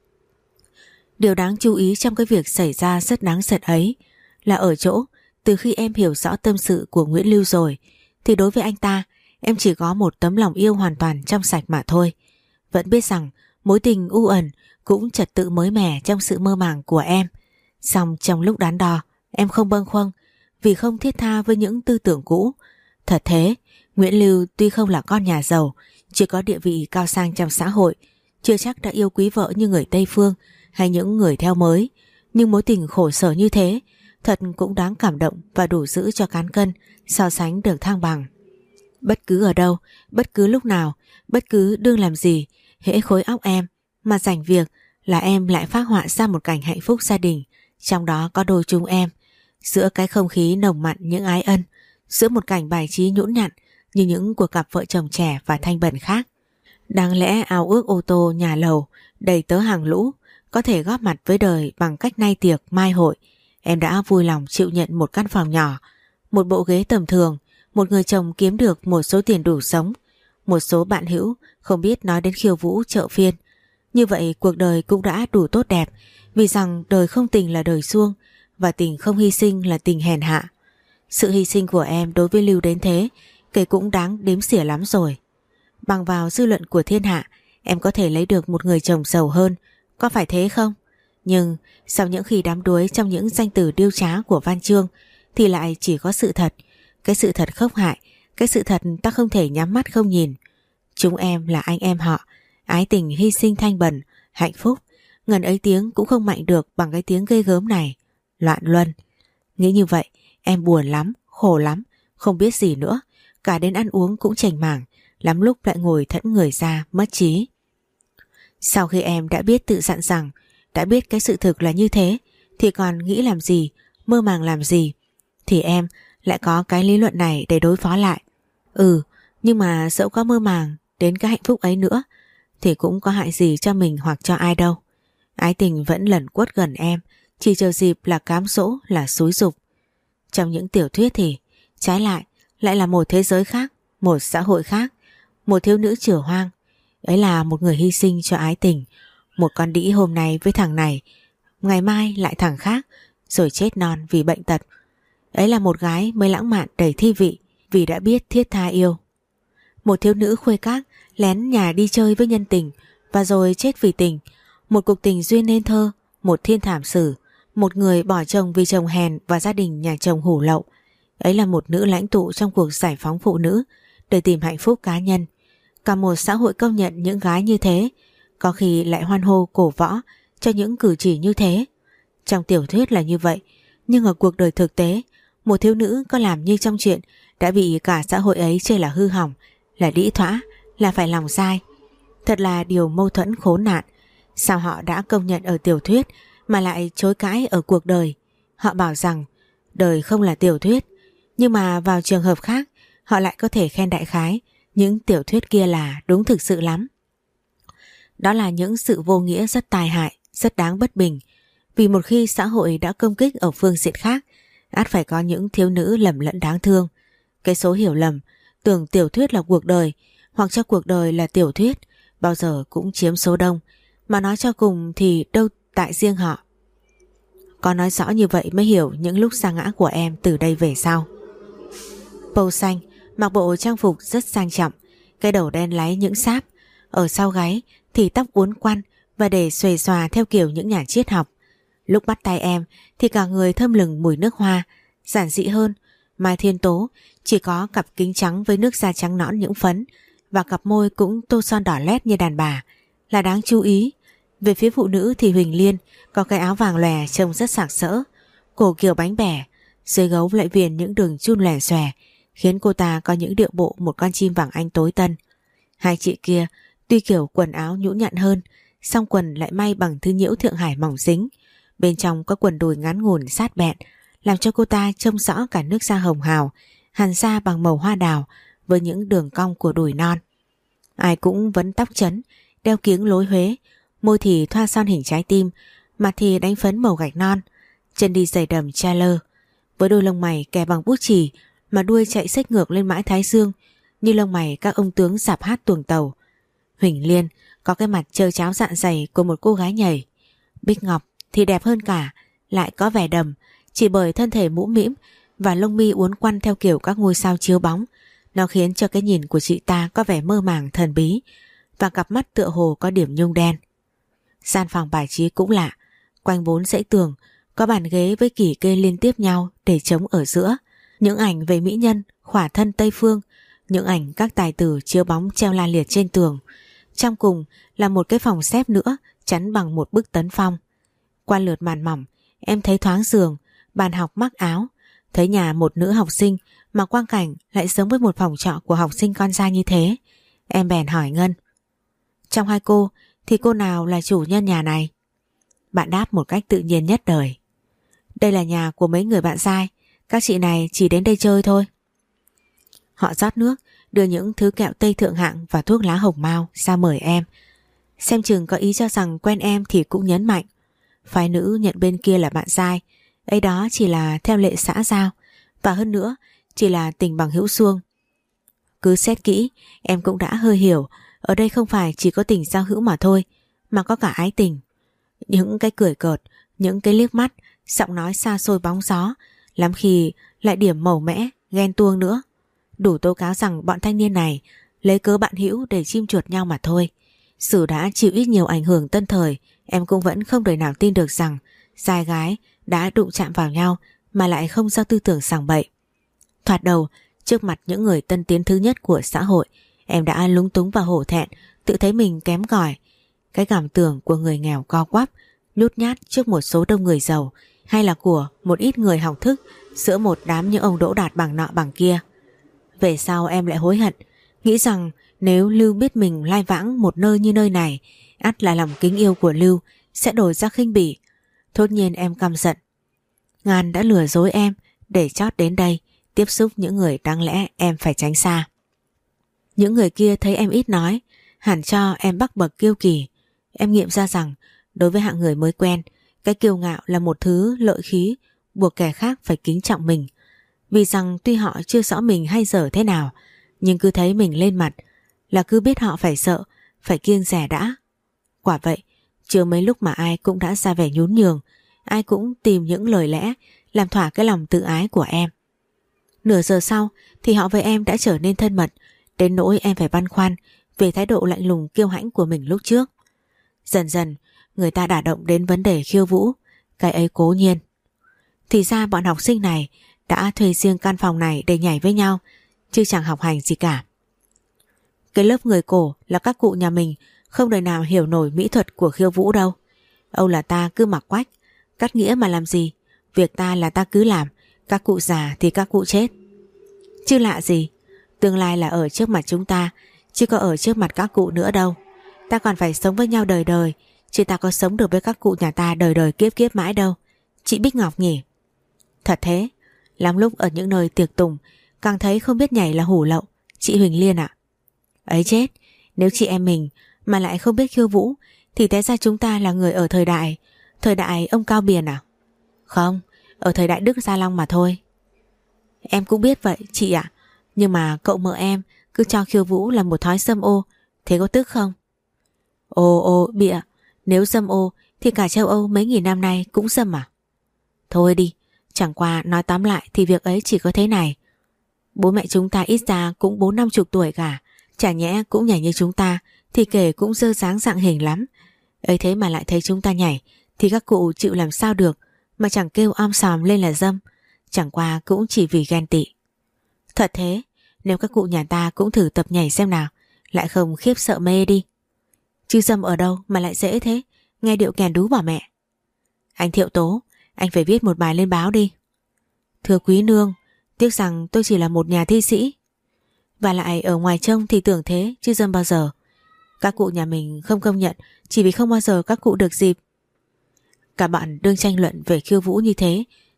Điều đáng chú ý trong cái việc xảy ra rất đáng giận ấy là ở chỗ từ khi em hiểu rõ tâm sự của Nguyễn Lưu rồi, thì đối với anh ta em chỉ có một tấm lòng yêu hoàn toàn trong sạch mà thôi. Vẫn biết rằng mối tình u ẩn cũng trật tự mới mẻ trong sự mơ màng của em. Song trong lúc đắn đo, em không bâng khuâng vì không thiết tha với những tư tưởng cũ. Thật thế, Nguyễn Lưu tuy không là con nhà giàu, chưa có địa vị cao sang trong xã hội, chưa chắc đã yêu quý vợ như người Tây Phương hay những người theo mới, nhưng mối tình khổ sở như thế thật cũng đáng cảm động và đủ giữ cho cán cân so sánh được thăng bằng. Bất cứ ở đâu, bất cứ lúc nào, bất cứ đương làm gì, hễ khối óc em mà rảnh việc là em lại phác họa ra một cảnh hạnh phúc gia đình, trong đó có đôi chúng em, giữa cái không khí nồng mặn những ái ân, giữa một cảnh bài trí nhũn nhặn như những của cặp vợ chồng trẻ và thanh bần khác. Đáng lẽ ao ước ô tô nhà lầu đầy tớ hàng lũ, có thể góp mặt với đời bằng cách nay tiệc mai hội, em đã vui lòng chịu nhận một căn phòng nhỏ, một bộ ghế tầm thường, một người chồng kiếm được một số tiền đủ sống, một số bạn hữu không biết nói đến khiêu vũ chợ phiên. Như vậy cuộc đời cũng đã đủ tốt đẹp, vì rằng đời không tình là đời suông, và tình không hy sinh là tình hèn hạ. Sự hy sinh của em đối với Lưu đến thế, kể cũng đáng đếm xỉa lắm rồi. Bằng vào dư luận của thiên hạ, em có thể lấy được một người chồng giàu hơn, có phải thế không? Nhưng sau những khi đắm đuối trong những danh từ điêu trá của văn chương, thì lại chỉ có sự thật, cái sự thật khốc hại, cái sự thật ta không thể nhắm mắt không nhìn. Chúng em là anh em họ, ái tình hy sinh thanh bần, hạnh phúc, ngần ấy tiếng cũng không mạnh được bằng cái tiếng ghê gớm này. Loạn luân. Nghĩ như vậy, em buồn lắm, khổ lắm, không biết gì nữa, cả đến ăn uống cũng chành mảng, lắm lúc lại ngồi thẫn người ra, mất trí. Sau khi em đã biết tự dặn rằng, đã biết cái sự thực là như thế, thì còn nghĩ làm gì, mơ màng làm gì, thì em lại có cái lý luận này để đối phó lại. Ừ, nhưng mà dẫu có mơ màng đến cái hạnh phúc ấy nữa, thì cũng có hại gì cho mình hoặc cho ai đâu. Ái tình vẫn lẩn quất gần em, chỉ chờ dịp là cám dỗ, là xúi giục. Trong những tiểu thuyết thì trái lại lại là một thế giới khác, một xã hội khác, một thiếu nữ chửa hoang. Ấy là một người hy sinh cho ái tình, một con đĩ hôm nay với thằng này, ngày mai lại thằng khác, rồi chết non vì bệnh tật. Ấy là một gái mới lãng mạn đầy thi vị vì đã biết thiết tha yêu. Một thiếu nữ khuê các lén nhà đi chơi với nhân tình và rồi chết vì tình. Một cuộc tình duyên nên thơ, một thiên thảm sử, một người bỏ chồng vì chồng hèn và gia đình nhà chồng hủ lậu. Ấy là một nữ lãnh tụ trong cuộc giải phóng phụ nữ để tìm hạnh phúc cá nhân. Cả một xã hội công nhận những gái như thế, có khi lại hoan hô cổ võ cho những cử chỉ như thế. Trong tiểu thuyết là như vậy, nhưng ở cuộc đời thực tế, một thiếu nữ có làm như trong chuyện đã bị cả xã hội ấy chê là hư hỏng, là đĩ thõa, là phải lòng sai. Thật là điều mâu thuẫn khốn nạn. Sao họ đã công nhận ở tiểu thuyết mà lại chối cãi ở cuộc đời? Họ bảo rằng đời không là tiểu thuyết, nhưng mà vào trường hợp khác họ lại có thể khen đại khái những tiểu thuyết kia là đúng thực sự lắm. Đó là những sự vô nghĩa rất tai hại, rất đáng bất bình. Vì một khi xã hội đã công kích ở phương diện khác, ắt phải có những thiếu nữ lầm lẫn đáng thương. Cái số hiểu lầm, tưởng tiểu thuyết là cuộc đời, hoặc cho cuộc đời là tiểu thuyết, bao giờ cũng chiếm số đông. Mà nói cho cùng thì đâu tại riêng họ. Có nói rõ như vậy mới hiểu những lúc sa ngã của em từ đây về sau. Pâu xanh mặc bộ trang phục rất sang trọng, cái đầu đen láy những sáp, ở sau gáy thì tóc uốn quăn và để xuề xòa theo kiểu những nhà triết học. Lúc bắt tay em thì cả người thơm lừng mùi nước hoa, giản dị hơn. Mai Thiên Tố chỉ có cặp kính trắng với nước da trắng nõn những phấn, và cặp môi cũng tô son đỏ lét như đàn bà, là đáng chú ý. Về phía phụ nữ thì Huỳnh Liên có cái áo vàng lòe trông rất sặc sỡ, cổ kiểu bánh bẻ, dưới gấu lại viền những đường chun lòe xòe, khiến cô ta có những điệu bộ một con chim vàng anh tối tân. Hai chị kia tuy kiểu quần áo nhũn nhặn hơn, song quần lại may bằng thứ nhiễu Thượng Hải mỏng dính, bên trong có quần đùi ngắn ngủn sát bẹn, làm cho cô ta trông rõ cả nước da hồng hào, hàn da bằng màu hoa đào với những đường cong của đùi non. Ai cũng vấn tóc chấn, đeo kiếng lối Huế, môi thì thoa son hình trái tim, mặt thì đánh phấn màu gạch non, chân đi giày đầm Chaleur, với đôi lông mày kè bằng bút chì mà đuôi chạy xếch ngược lên mãi thái dương như lông mày các ông tướng dạp hát tuồng tàu. Huỳnh Liên có cái mặt trơ cháo dạn dày của một cô gái nhảy. Bích Ngọc thì đẹp hơn cả, lại có vẻ đầm, chỉ bởi thân thể mũm mĩm và lông mi uốn quăn theo kiểu các ngôi sao chiếu bóng. Nó khiến cho cái nhìn của chị ta có vẻ mơ màng thần bí, và cặp mắt tựa hồ có điểm nhung đen. Gian phòng bài trí cũng lạ, quanh bốn dãy tường có bàn ghế với kỷ kê liên tiếp nhau để trống ở giữa. Những ảnh về mỹ nhân, khỏa thân Tây Phương, những ảnh các tài tử chiếu bóng treo la liệt trên tường. Trong cùng là một cái phòng xếp nữa chắn bằng một bức tấn phong. Qua lượt màn mỏng, em thấy thoáng giường, bàn học mắc áo, thấy nhà một nữ học sinh mà quang cảnh lại giống với một phòng trọ của học sinh con trai như thế. Em bèn hỏi Ngân: trong hai cô thì cô nào là chủ nhân nhà này? Bạn đáp một cách tự nhiên nhất đời: đây là nhà của mấy người bạn trai, các chị này chỉ đến đây chơi thôi. Họ rót nước, đưa những thứ kẹo Tây thượng hạng và thuốc lá hồng mao ra mời em. Xem chừng có ý cho rằng quen em thì cũng nhấn mạnh: phái nữ nhận bên kia là bạn trai, ấy đó chỉ là theo lệ xã giao, và hơn nữa chỉ là tình bằng hữu suông. Cứ xét kỹ, em cũng đã hơi hiểu, ở đây không phải chỉ có tình giao hữu mà thôi, mà có cả ái tình. Những cái cười cợt, những cái liếc mắt, giọng nói xa xôi bóng gió, lắm khi lại điểm màu mẽ, ghen tuông nữa. Đủ tố cáo rằng bọn thanh niên này lấy cớ bạn hữu để chim chuột nhau mà thôi. Sử đã chịu ít nhiều ảnh hưởng tân thời, em cũng vẫn không đời nào tin được rằng trai gái đã đụng chạm vào nhau mà lại không do tư tưởng sằng bậy. Thoạt đầu, trước mặt những người tân tiến thứ nhất của xã hội, em đã lúng túng và hổ thẹn, tự thấy mình kém cỏi. Cái cảm tưởng của người nghèo co quắp, nhút nhát trước một số đông người giàu, hay là của một ít người học thức giữa một đám những ông đỗ đạt bằng nọ bằng kia. Về sau em lại hối hận, nghĩ rằng nếu Lưu biết mình lai vãng một nơi như nơi này, ắt là lòng kính yêu của Lưu sẽ đổi ra khinh bỉ. Thốt nhiên em căm giận. Ngàn đã lừa dối em để chót đến đây tiếp xúc những người đáng lẽ em phải tránh xa. Những người kia thấy em ít nói, hẳn cho em bắc bậc kiêu kỳ. Em nghiệm ra rằng đối với hạng người mới quen, cái kiêu ngạo là một thứ lợi khí buộc kẻ khác phải kính trọng mình. Vì rằng tuy họ chưa rõ mình hay dở thế nào, nhưng cứ thấy mình lên mặt là cứ biết họ phải sợ, phải kiêng dè đã. Quả vậy, chưa mấy lúc mà ai cũng đã ra vẻ nhún nhường, ai cũng tìm những lời lẽ làm thỏa cái lòng tự ái của em. Nửa giờ sau thì họ với em đã trở nên thân mật, đến nỗi em phải băn khoăn về thái độ lạnh lùng kiêu hãnh của mình lúc trước. Dần dần người ta đả động đến vấn đề khiêu vũ, cái ấy cố nhiên. Thì ra bọn học sinh này đã thuê riêng căn phòng này để nhảy với nhau, chứ chẳng học hành gì cả. Cái lớp người cổ là các cụ nhà mình không đời nào hiểu nổi mỹ thuật của khiêu vũ đâu. Âu là ta cứ mặc quách, cắt nghĩa mà làm gì, việc ta là ta cứ làm, các cụ già thì các cụ chết. Chứ lạ gì, tương lai là ở trước mặt chúng ta, chứ có ở trước mặt các cụ nữa đâu. Ta còn phải sống với nhau đời đời, chứ ta có sống được với các cụ nhà ta đời đời kiếp kiếp mãi đâu. Chị Bích Ngọc nhỉ? Thật thế, lắm lúc ở những nơi tiệc tùng càng thấy không biết nhảy là hủ lậu. Chị Huỳnh Liên ạ. Ấy chết, nếu chị em mình mà lại không biết khiêu vũ thì té ra chúng ta là người ở thời đại Thời đại ông Cao Biền à? Không, ở thời đại Đức Gia Long mà thôi. Em cũng biết vậy chị ạ. Nhưng mà cậu mợ em cứ cho khiêu vũ là một thói dâm ô, thế có tức không? Ồ ồ bịa, nếu dâm ô thì cả châu Âu mấy nghìn năm nay cũng dâm à? Thôi đi, chẳng qua nói tóm lại thì việc ấy chỉ có thế này. Bố mẹ chúng ta ít ra cũng bốn năm chục tuổi cả, chả nhẽ cũng nhảy như chúng ta thì kể cũng dơ dáng dạng hình lắm. Ấy thế mà lại thấy chúng ta nhảy thì các cụ chịu làm sao được, mà chẳng kêu om sòm lên là dâm. Chẳng qua cũng chỉ vì ghen tị. Thật thế, nếu các cụ nhà ta cũng thử tập nhảy xem nào, lại không khiếp sợ mê đi. Chứ dâm ở đâu mà lại dễ thế, nghe điệu kèn đú bỏ mẹ. Anh Thiệu Tố, anh phải viết một bài lên báo đi. Thưa quý nương, tiếc rằng tôi chỉ là một nhà thi sĩ. Và lại ở ngoài trông thì tưởng thế chứ dâm bao giờ. Các cụ nhà mình không công nhận chỉ vì không bao giờ các cụ được dịp. Cả bạn đương tranh luận về khiêu vũ như thế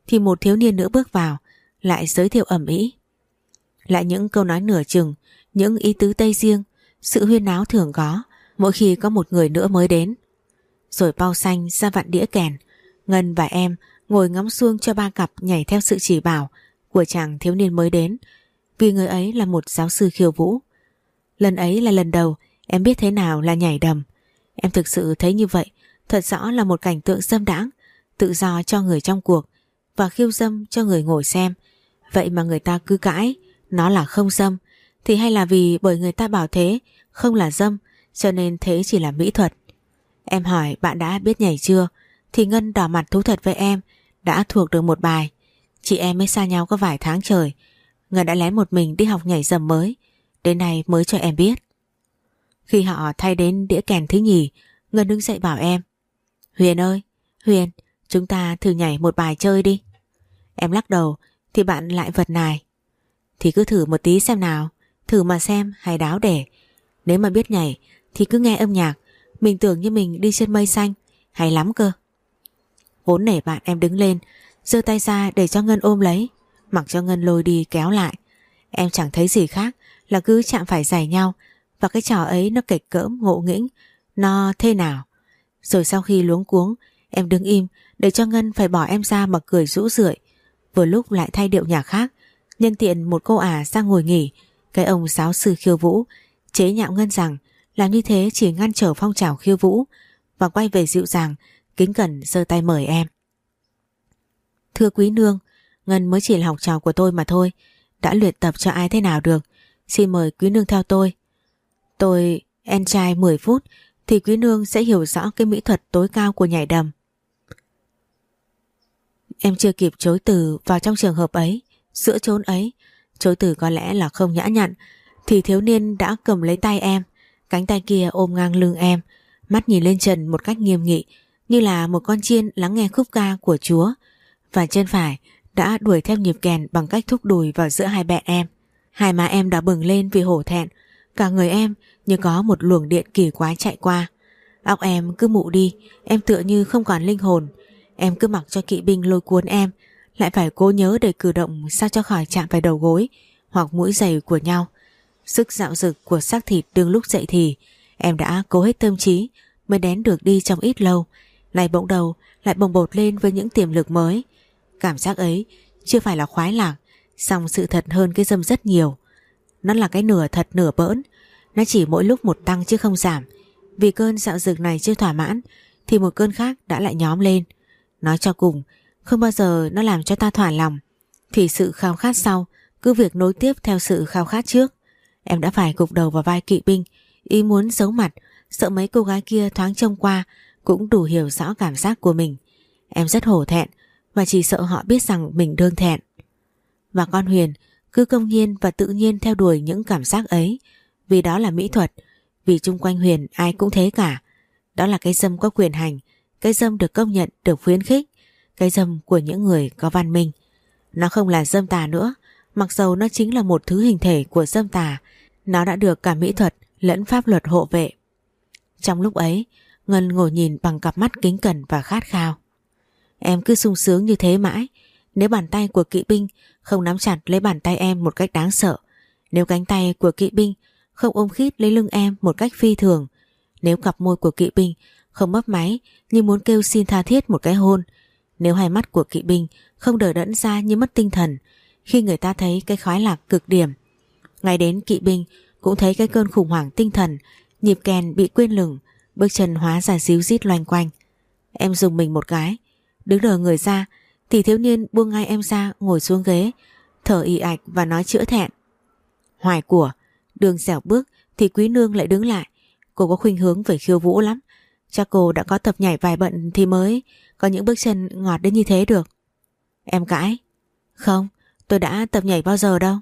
thì một thiếu niên nữa bước vào, lại giới thiệu ầm ĩ. Lại những câu nói nửa chừng, những ý tứ tây riêng, sự huyên náo thường có mỗi khi có một người nữa mới đến. Rồi Pau Xanh ra vặn đĩa kèn, Ngân và em ngồi ngắm xuông cho ba cặp nhảy theo sự chỉ bảo của chàng thiếu niên mới đến, vì người ấy là một giáo sư khiêu vũ. Lần ấy là lần đầu em biết thế nào là nhảy đầm. Em thực sự thấy như vậy thật rõ là một cảnh tượng dâm đãng, tự do cho người trong cuộc và khiêu dâm cho người ngồi xem. Vậy mà người ta cứ cãi nó là không dâm, thì hay là vì bởi người ta bảo thế không là dâm, cho nên thế chỉ là mỹ thuật. Em hỏi bạn đã biết nhảy chưa, thì Ngân đỏ mặt thú thật với em đã thuộc được một bài. Chị em mới xa nhau có vài tháng trời, Ngân đã lén một mình đi học nhảy dầm mới, đến nay mới cho em biết. Khi họ thay đến đĩa kèn thứ nhì, Ngân đứng dậy bảo em: Huyền ơi, Huyền, chúng ta thử nhảy một bài chơi đi. Em lắc đầu thì bạn lại vật nài: Thì cứ thử một tí xem nào, thử mà xem hay đáo để. Nếu mà biết nhảy thì cứ nghe âm nhạc, mình tưởng như mình đi trên mây xanh, hay lắm cơ. Vốn nể bạn em đứng lên, giơ tay ra để cho Ngân ôm lấy, mặc cho Ngân lôi đi kéo lại. Em chẳng thấy gì khác là cứ chạm phải giày nhau, và cái trò ấy nó kịch cỡm ngộ nghĩnh, nó thế nào. Rồi sau khi luống cuống, em đứng im để cho Ngân phải bỏ em ra mà cười rũ rượi. Vừa lúc lại thay điệu nhạc khác, nhân tiện một cô ả sang ngồi nghỉ, cái ông giáo sư khiêu vũ chế nhạo Ngân rằng làm như thế chỉ ngăn trở phong trào khiêu vũ, và quay về dịu dàng kính cẩn giơ tay mời em: Thưa quý nương, Ngân mới chỉ là học trò của tôi mà thôi, đã luyện tập cho ai thế nào được, xin mời quý nương theo tôi. Tôi en trai mười phút thì quý nương sẽ hiểu rõ cái mỹ thuật tối cao của nhảy đầm. Em chưa kịp chối từ vào trong trường hợp ấy, giữa chốn ấy, chối từ có lẽ là không nhã nhặn, thì thiếu niên đã cầm lấy tay em, cánh tay kia ôm ngang lưng em, mắt nhìn lên trần một cách nghiêm nghị, như là một con chiên lắng nghe khúc ca của Chúa, và chân phải đã đuổi theo nhịp kèn bằng cách thúc đùi vào giữa hai bẹn em. Hai má em đã bừng lên vì hổ thẹn, cả người em như có một luồng điện kỳ quái chạy qua. Óc em cứ mụ đi, em tựa như không còn linh hồn. Em cứ mặc cho kỵ binh lôi cuốn em, lại phải cố nhớ để cử động sao cho khỏi chạm phải đầu gối hoặc mũi giày của nhau. Sức dạo dực của xác thịt đương lúc dậy thì em đã cố hết tâm trí mới đén được đi trong ít lâu, này bỗng đầu lại bồng bột lên với những tiềm lực mới. Cảm giác ấy chưa phải là khoái lạc, song sự thật hơn cái dâm rất nhiều. Nó là cái nửa thật nửa bỡn, nó chỉ mỗi lúc một tăng chứ không giảm. Vì cơn dạo dực này chưa thỏa mãn thì một cơn khác đã lại nhóm lên. Nói cho cùng, không bao giờ nó làm cho ta thỏa lòng, thì sự khao khát sau cứ việc nối tiếp theo sự khao khát trước. Em đã phải gục đầu vào vai kỵ binh, ý muốn giấu mặt, sợ mấy cô gái kia thoáng trông qua cũng đủ hiểu rõ cảm giác của mình. Em rất hổ thẹn, và chỉ sợ họ biết rằng mình đương thẹn. Và con Huyền cứ công nhiên và tự nhiên theo đuổi những cảm giác ấy, vì đó là mỹ thuật, vì chung quanh Huyền ai cũng thế cả. Đó là cái dâm có quyền hành, cái dâm được công nhận, được khuyến khích, cái dâm của những người có văn minh. Nó không là dâm tà nữa, mặc dầu nó chính là một thứ hình thể của dâm tà. Nó đã được cả mỹ thuật lẫn pháp luật hộ vệ. Trong lúc ấy, Ngân ngồi nhìn bằng cặp mắt kính cẩn và khát khao. Em cứ sung sướng như thế mãi, nếu bàn tay của kỵ binh không nắm chặt lấy bàn tay em một cách đáng sợ, nếu cánh tay của kỵ binh không ôm khít lấy lưng em một cách phi thường, nếu cặp môi của kỵ binh không mấp máy như muốn kêu xin tha thiết một cái hôn, nếu hai mắt của kỵ binh không đờ đẫn ra như mất tinh thần khi người ta thấy cái khoái lạc cực điểm, ngay đến kỵ binh cũng thấy cái cơn khủng hoảng tinh thần, nhịp kèn bị quên lửng, bước chân hóa ra díu dít loanh quanh. Em dùng mình một cái, đứng đờ người ra, thì thiếu niên buông ngay em ra ngồi xuống ghế, thở ì ạch và nói chữa thẹn: Hoài của, đường dẻo bước thì quý nương lại đứng lại. Cô có khuynh hướng về khiêu vũ lắm, chắc cô đã có tập nhảy vài bận thì mới có những bước chân ngọt đến như thế được. Em cãi: Không, tôi đã tập nhảy bao giờ đâu.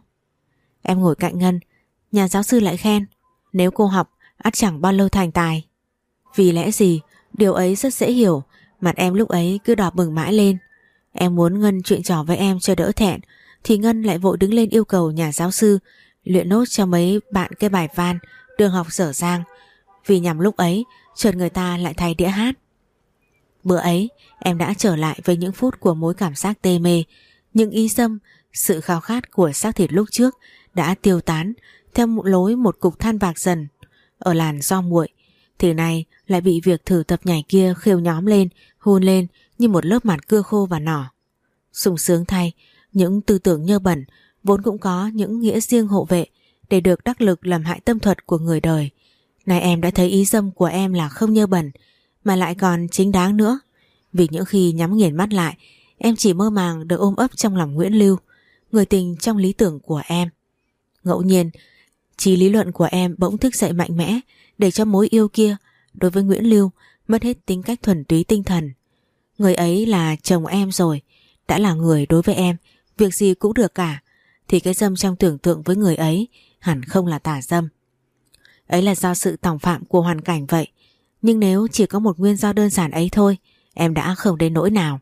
Em ngồi cạnh Ngân, nhà giáo sư lại khen: Nếu cô học, ắt chẳng bao lâu thành tài. Vì lẽ gì? Điều ấy rất dễ hiểu. Mặt em lúc ấy cứ đỏ bừng mãi lên. Em muốn Ngân chuyện trò với em cho đỡ thẹn, thì Ngân lại vội đứng lên yêu cầu nhà giáo sư luyện nốt cho mấy bạn cái bài van đường học dở dang, vì nhằm lúc ấy chợt người ta lại thay đĩa hát. Bữa ấy em đã trở lại với những phút của mối cảm giác tê mê, những ý dâm, sự khao khát của xác thịt lúc trước đã tiêu tán theo một lối một cục than bạc dần. Ở làn do muội thì nay lại bị việc thử tập nhảy kia khêu nhóm lên, hun lên như một lớp mặt cưa khô và nỏ. Sung sướng thay, những tư tưởng nhơ bẩn vốn cũng có những nghĩa riêng hộ vệ để được đắc lực làm hại tâm thuật của người đời. Này em đã thấy ý dâm của em là không nhơ bẩn mà lại còn chính đáng nữa. Vì những khi nhắm nghiền mắt lại, em chỉ mơ màng được ôm ấp trong lòng Nguyễn Lưu, người tình trong lý tưởng của em. Ngẫu nhiên, trí lý luận của em bỗng thức dậy mạnh mẽ để cho mối yêu kia đối với Nguyễn Lưu mất hết tính cách thuần túy tinh thần. Người ấy là chồng em rồi, đã là người đối với em, việc gì cũng được cả, thì cái dâm trong tưởng tượng với người ấy hẳn không là tà dâm. Ấy là do sự tòng phạm của hoàn cảnh vậy, nhưng nếu chỉ có một nguyên do đơn giản ấy thôi, em đã không đến nỗi nào.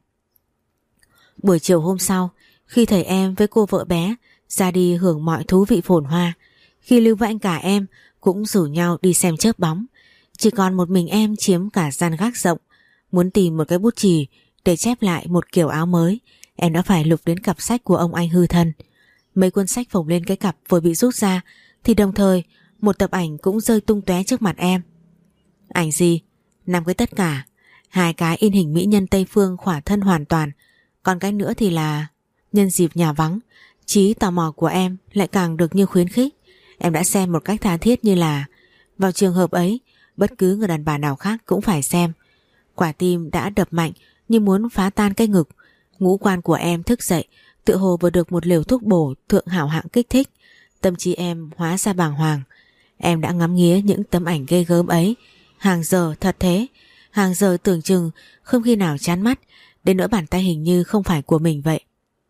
Buổi chiều hôm sau, khi thầy em với cô vợ bé ra đi hưởng mọi thú vị phồn hoa, khi Lưu và anh cả em cũng rủ nhau đi xem chớp bóng, chỉ còn một mình em chiếm cả gian gác rộng. Muốn tìm một cái bút chì để chép lại một kiểu áo mới, em đã phải lục đến cặp sách của ông anh hư thân. Mấy cuốn sách phồng lên cái cặp vừa bị rút ra thì đồng thời một tập ảnh cũng rơi tung tóe trước mặt em. Ảnh gì? Năm cái tất cả. Hai cái in hình mỹ nhân Tây Phương khỏa thân hoàn toàn, còn cái nữa thì là... Nhân dịp nhà vắng, trí tò mò của em lại càng được như khuyến khích. Em đã xem một cách tha thiết như là vào trường hợp ấy bất cứ người đàn bà nào khác cũng phải xem. Quả tim đã đập mạnh như muốn phá tan cái ngực. Ngũ quan của em thức dậy, tựa hồ vừa được một liều thuốc bổ thượng hảo hạng kích thích. Tâm trí em hóa ra bàng hoàng. Em đã ngắm nghía những tấm ảnh ghê gớm ấy hàng giờ, thật thế, hàng giờ tưởng chừng không khi nào chán mắt, đến nỗi bàn tay hình như không phải của mình vậy.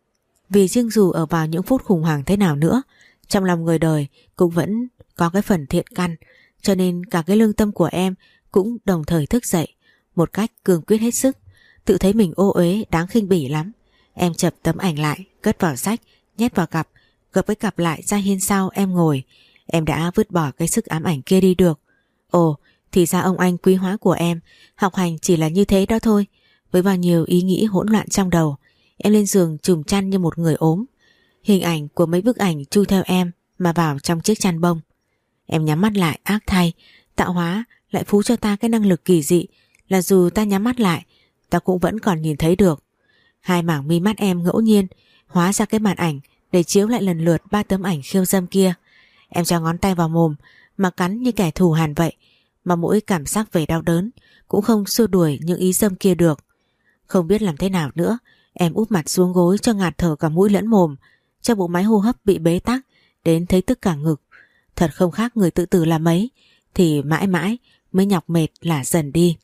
Vì riêng dù ở vào những phút khủng hoảng thế nào nữa, trong lòng người đời cũng vẫn có cái phần thiện căn, cho nên cả cái lương tâm của em cũng đồng thời thức dậy một cách cương quyết hết sức. Tự thấy mình ô uế đáng khinh bỉ lắm. Em chập tấm ảnh lại, cất vào sách, nhét vào cặp, gập cái cặp lại ra hiên sau em ngồi. Em đã vứt bỏ cái sức ám ảnh kia đi được. Ồ, thì ra ông anh quý hóa của em học hành chỉ là như thế đó thôi. Với bao nhiêu ý nghĩ hỗn loạn trong đầu, em lên giường trùm chăn như một người ốm. Hình ảnh của mấy bức ảnh chui theo em mà vào trong chiếc chăn bông. Em nhắm mắt lại, ác thay, tạo hóa lại phú cho ta cái năng lực kỳ dị là dù ta nhắm mắt lại, ta cũng vẫn còn nhìn thấy được. Hai mảng mi mắt em ngẫu nhiên hóa ra cái màn ảnh để chiếu lại lần lượt ba tấm ảnh khiêu dâm kia. Em cho ngón tay vào mồm mà cắn như kẻ thù hằn vậy, mà mỗi cảm giác về đau đớn cũng không xua đuổi những ý dâm kia được. Không biết làm thế nào nữa, em úp mặt xuống gối cho ngạt thở cả mũi lẫn mồm, cho bộ máy hô hấp bị bế tắc đến thấy tức cả ngực. Thật không khác người tự tử là mấy, thì mãi mãi mới nhọc mệt lả dần đi.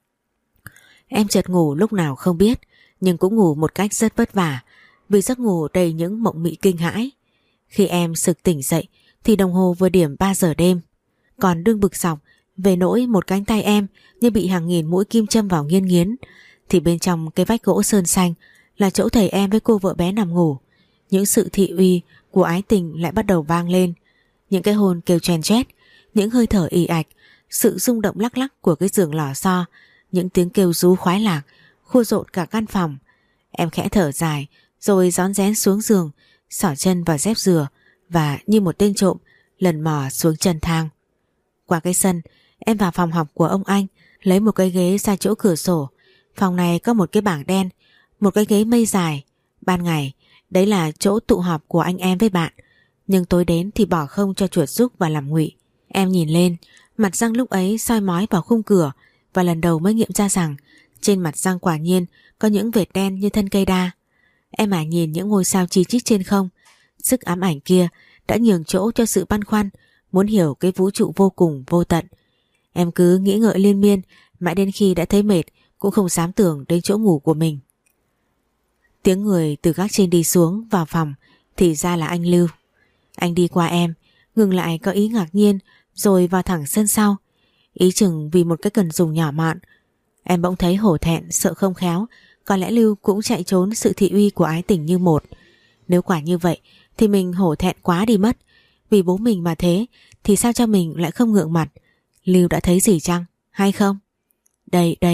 Em chợt ngủ lúc nào không biết, nhưng cũng ngủ một cách rất vất vả, vì giấc ngủ đầy những mộng mị kinh hãi. Khi em sực tỉnh dậy thì đồng hồ vừa điểm ba giờ đêm. Còn đương bực sọc về nỗi một cánh tay em như bị hàng nghìn mũi kim châm vào nghiến nghiến, thì bên trong cái vách gỗ sơn xanh là chỗ thầy em với cô vợ bé nằm ngủ. Những sự thị uy của ái tình lại bắt đầu vang lên. Những cái hôn kêu chen chét, những hơi thở ì ạch, sự rung động lắc lắc của cái giường lò xo, những tiếng kêu rú khoái lạc khua rộn cả căn phòng. Em khẽ thở dài rồi rón rén xuống giường, xỏ chân vào dép dừa và như một tên trộm lần mò xuống chân thang. Qua cái sân, em vào phòng học của ông anh, lấy một cái ghế ra chỗ cửa sổ. Phòng này có một cái bảng đen, một cái ghế mây dài. Ban ngày, đấy là chỗ tụ họp của anh em với bạn, nhưng tối đến thì bỏ không cho chuột rúc và làm ngụy. Em nhìn lên, mặt răng lúc ấy soi mói vào khung cửa, và lần đầu mới nghiệm ra rằng trên mặt răng quả nhiên có những vệt đen như thân cây đa. Em à nhìn những ngôi sao chi chít trên không, sức ám ảnh kia đã nhường chỗ cho sự băn khoăn muốn hiểu cái vũ trụ vô cùng vô tận. Em cứ nghĩ ngợi liên miên mãi đến khi đã thấy mệt cũng không dám tưởng đến chỗ ngủ của mình. Tiếng người từ gác trên đi xuống vào phòng thì ra là anh Lưu. Anh đi qua em, ngừng lại có ý ngạc nhiên rồi vào thẳng sân sau. Ý chừng vì một cái cần dùng nhỏ mọn. Em bỗng thấy hổ thẹn, sợ không khéo có lẽ Lưu cũng chạy trốn sự thị uy của ái tình như một. Nếu quả như vậy thì mình hổ thẹn quá đi mất. Vì bố mình mà thế thì sao cho mình lại không ngượng mặt. Lưu đã thấy gì chăng, hay không? Đây, đây,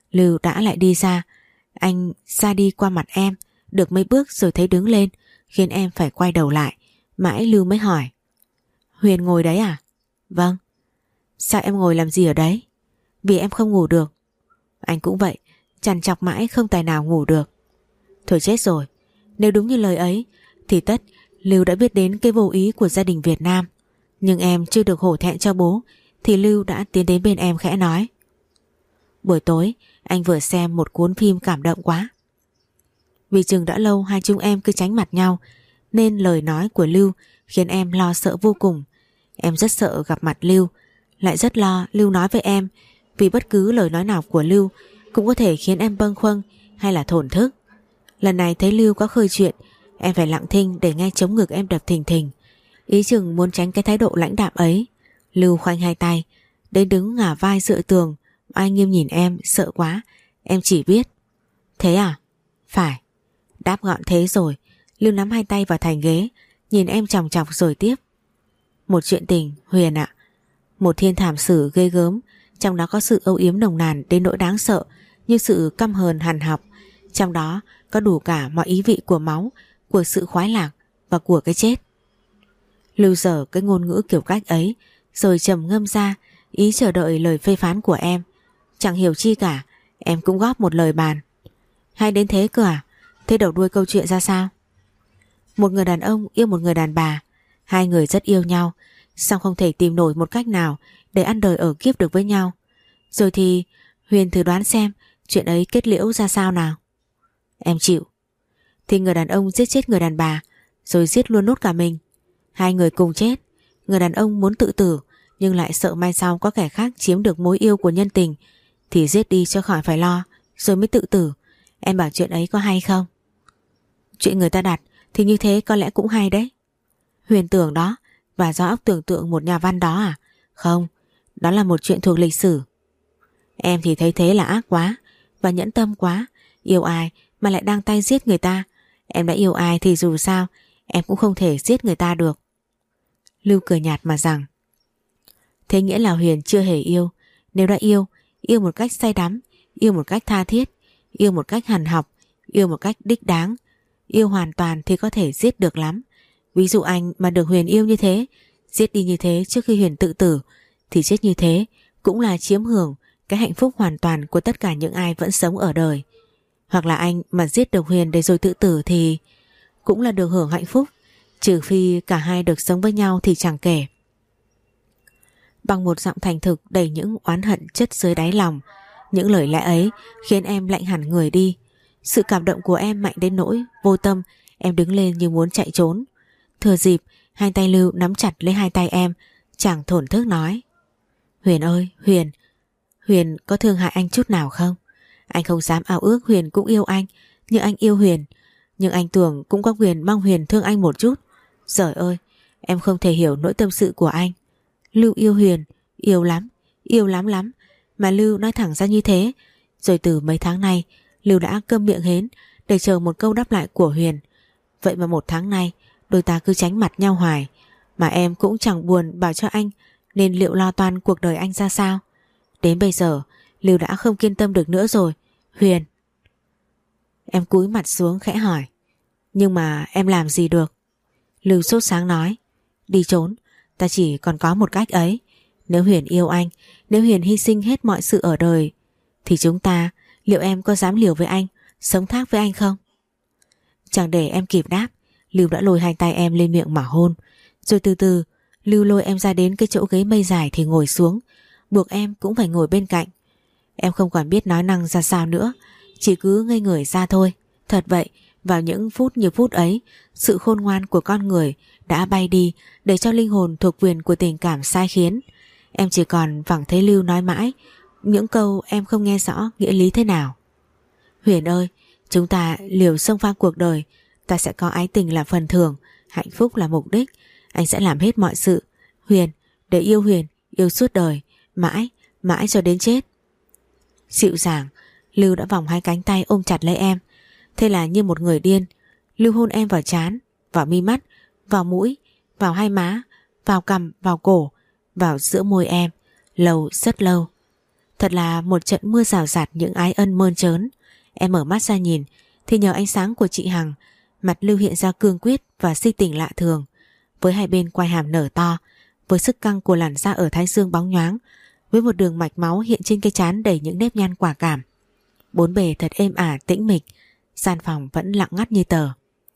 Lưu đã lại đi ra. Anh ra đi qua mặt em được mấy bước rồi thấy đứng lên, khiến em phải quay đầu lại. Mãi Lưu mới hỏi: Huyền ngồi đấy à? Vâng. Sao em ngồi làm gì ở đấy? Vì em không ngủ được. Anh cũng vậy, trằn trọc mãi không tài nào ngủ được. Thôi chết rồi, nếu đúng như lời ấy thì tất Lưu đã biết đến cái vô ý của gia đình Việt Nam. Nhưng em chưa được hổ thẹn cho bố thì Lưu đã tiến đến bên em khẽ nói: Buổi tối anh vừa xem một cuốn phim cảm động quá. Vì chừng đã lâu hai chúng em cứ tránh mặt nhau, nên lời nói của Lưu khiến em lo sợ vô cùng. Em rất sợ gặp mặt Lưu, lại rất lo Lưu nói với em, vì bất cứ lời nói nào của Lưu cũng có thể khiến em bâng khuâng hay là thổn thức. Lần này thấy Lưu có khơi chuyện, em phải lặng thinh để nghe trống ngực em đập thình thình. Ý chừng muốn tránh cái thái độ lãnh đạm ấy. Lưu khoanh hai tay, đến đứng ngả vai dựa tường. Ai nghiêm nhìn em, sợ quá. Em chỉ biết: Thế à? Phải. Đáp gọn thế rồi. Lưu nắm hai tay vào thành ghế, nhìn em chòng chọc rồi tiếp: Một chuyện tình, Huyền ạ. Một thiên thảm sử ghê gớm, trong đó có sự âu yếm nồng nàn đến nỗi đáng sợ, như sự căm hờn hằn học. Trong đó có đủ cả mọi ý vị của máu, của sự khoái lạc và của cái chết. Lưu dở cái ngôn ngữ kiểu cách ấy, rồi trầm ngâm ra, ý chờ đợi lời phê phán của em. Chẳng hiểu chi cả, em cũng góp một lời bàn: Hay đến thế cơ à? Thế đầu đuôi câu chuyện ra sao? Một người đàn ông yêu một người đàn bà, hai người rất yêu nhau, song không thể tìm nổi một cách nào để ăn đời ở kiếp được với nhau. Rồi thì Huyền thử đoán xem chuyện ấy kết liễu ra sao nào. Em chịu. Thì người đàn ông giết chết người đàn bà, rồi giết luôn nốt cả mình. Hai người cùng chết. Người đàn ông muốn tự tử, nhưng lại sợ mai sau có kẻ khác chiếm được mối yêu của nhân tình, thì giết đi cho khỏi phải lo, rồi mới tự tử. Em bảo chuyện ấy có hay không? Chuyện người ta đặt thì như thế có lẽ cũng hay đấy. Huyền tưởng đó, và do óc tưởng tượng một nhà văn đó à? Không, đó là một chuyện thuộc lịch sử. Em thì thấy thế là ác quá và nhẫn tâm quá. Yêu ai mà lại đang tay giết người ta. Em đã yêu ai thì dù sao em cũng không thể giết người ta được. Lưu cười nhạt mà rằng: Thế nghĩa là Huyền chưa hề yêu. Nếu đã yêu, yêu một cách say đắm, yêu một cách tha thiết, yêu một cách hằn học, yêu một cách đích đáng, yêu hoàn toàn thì có thể giết được lắm. Ví dụ anh mà được Huyền yêu như thế, giết đi như thế trước khi Huyền tự tử, thì chết như thế cũng là chiếm hưởng cái hạnh phúc hoàn toàn của tất cả những ai vẫn sống ở đời. Hoặc là anh mà giết được Huyền để rồi tự tử thì cũng là được hưởng hạnh phúc, trừ phi cả hai được sống với nhau thì chẳng kể. Bằng một giọng thành thực đầy những oán hận chất dưới đáy lòng, những lời lẽ ấy khiến em lạnh hẳn người đi. Sự cảm động của em mạnh đến nỗi vô tâm em đứng lên như muốn chạy trốn. Thừa dịp, hai tay Lưu nắm chặt lấy hai tay em, chàng thổn thức nói: Huyền ơi, Huyền, Huyền có thương hại anh chút nào không? Anh không dám ao ước Huyền cũng yêu anh như anh yêu Huyền, nhưng anh tưởng cũng có quyền mong Huyền thương anh một chút. Giời ơi, em không thể hiểu nỗi tâm sự của anh. Lưu yêu Huyền, yêu lắm, yêu lắm lắm, mà Lưu nói thẳng ra như thế. Rồi từ mấy tháng nay Lưu đã câm miệng hến để chờ một câu đáp lại của Huyền. Vậy mà một tháng nay đôi ta cứ tránh mặt nhau hoài, mà em cũng chẳng buồn bảo cho anh nên liệu lo toan cuộc đời anh ra sao. Đến bây giờ Lưu đã không kiên tâm được nữa rồi. Huyền. Em cúi mặt xuống khẽ hỏi: Nhưng mà em làm gì được? Lưu sốt sáng nói: Đi trốn. Ta chỉ còn có một cách ấy. Nếu Huyền yêu anh, nếu Huyền hy sinh hết mọi sự ở đời, thì chúng ta, liệu em có dám liều với anh, sống thác với anh không? Chẳng để em kịp đáp, Lưu đã lôi hai tay em lên miệng mà hôn. Rồi từ từ Lưu lôi em ra đến cái chỗ ghế mây dài thì ngồi xuống, buộc em cũng phải ngồi bên cạnh. Em không còn biết nói năng ra sao nữa, chỉ cứ ngây người ra thôi. Thật vậy, vào những phút như phút ấy, sự khôn ngoan của con người đã bay đi, để cho linh hồn thuộc quyền của tình cảm sai khiến. Em chỉ còn vẳng thấy Lưu nói mãi những câu em không nghe rõ nghĩa lý thế nào. Huyền ơi, chúng ta liều xông pha cuộc đời, ta sẽ có ái tình là phần thưởng, hạnh phúc là mục đích. Anh sẽ làm hết mọi sự, Huyền, để yêu Huyền, yêu suốt đời, mãi, mãi cho đến chết. Dịu dàng, Lưu đã vòng hai cánh tay ôm chặt lấy em. Thế là như một người điên, Lưu hôn em vào trán, vào mi mắt, vào mũi, vào hai má, vào cằm, vào cổ, vào giữa môi em, lâu rất lâu. Thật là một trận mưa rào rạt những ái ân mơn trớn. Em mở mắt ra nhìn thì nhờ ánh sáng của chị Hằng, mặt Lưu hiện ra cương quyết và si tình lạ thường, với hai bên quai hàm nở to, với sức căng của làn da ở thái dương bóng nhoáng, với một đường mạch máu hiện trên cái trán đầy những nếp nhăn quả cảm. Bốn bề thật êm ả tĩnh mịch, gian phòng vẫn lặng ngắt như tờ.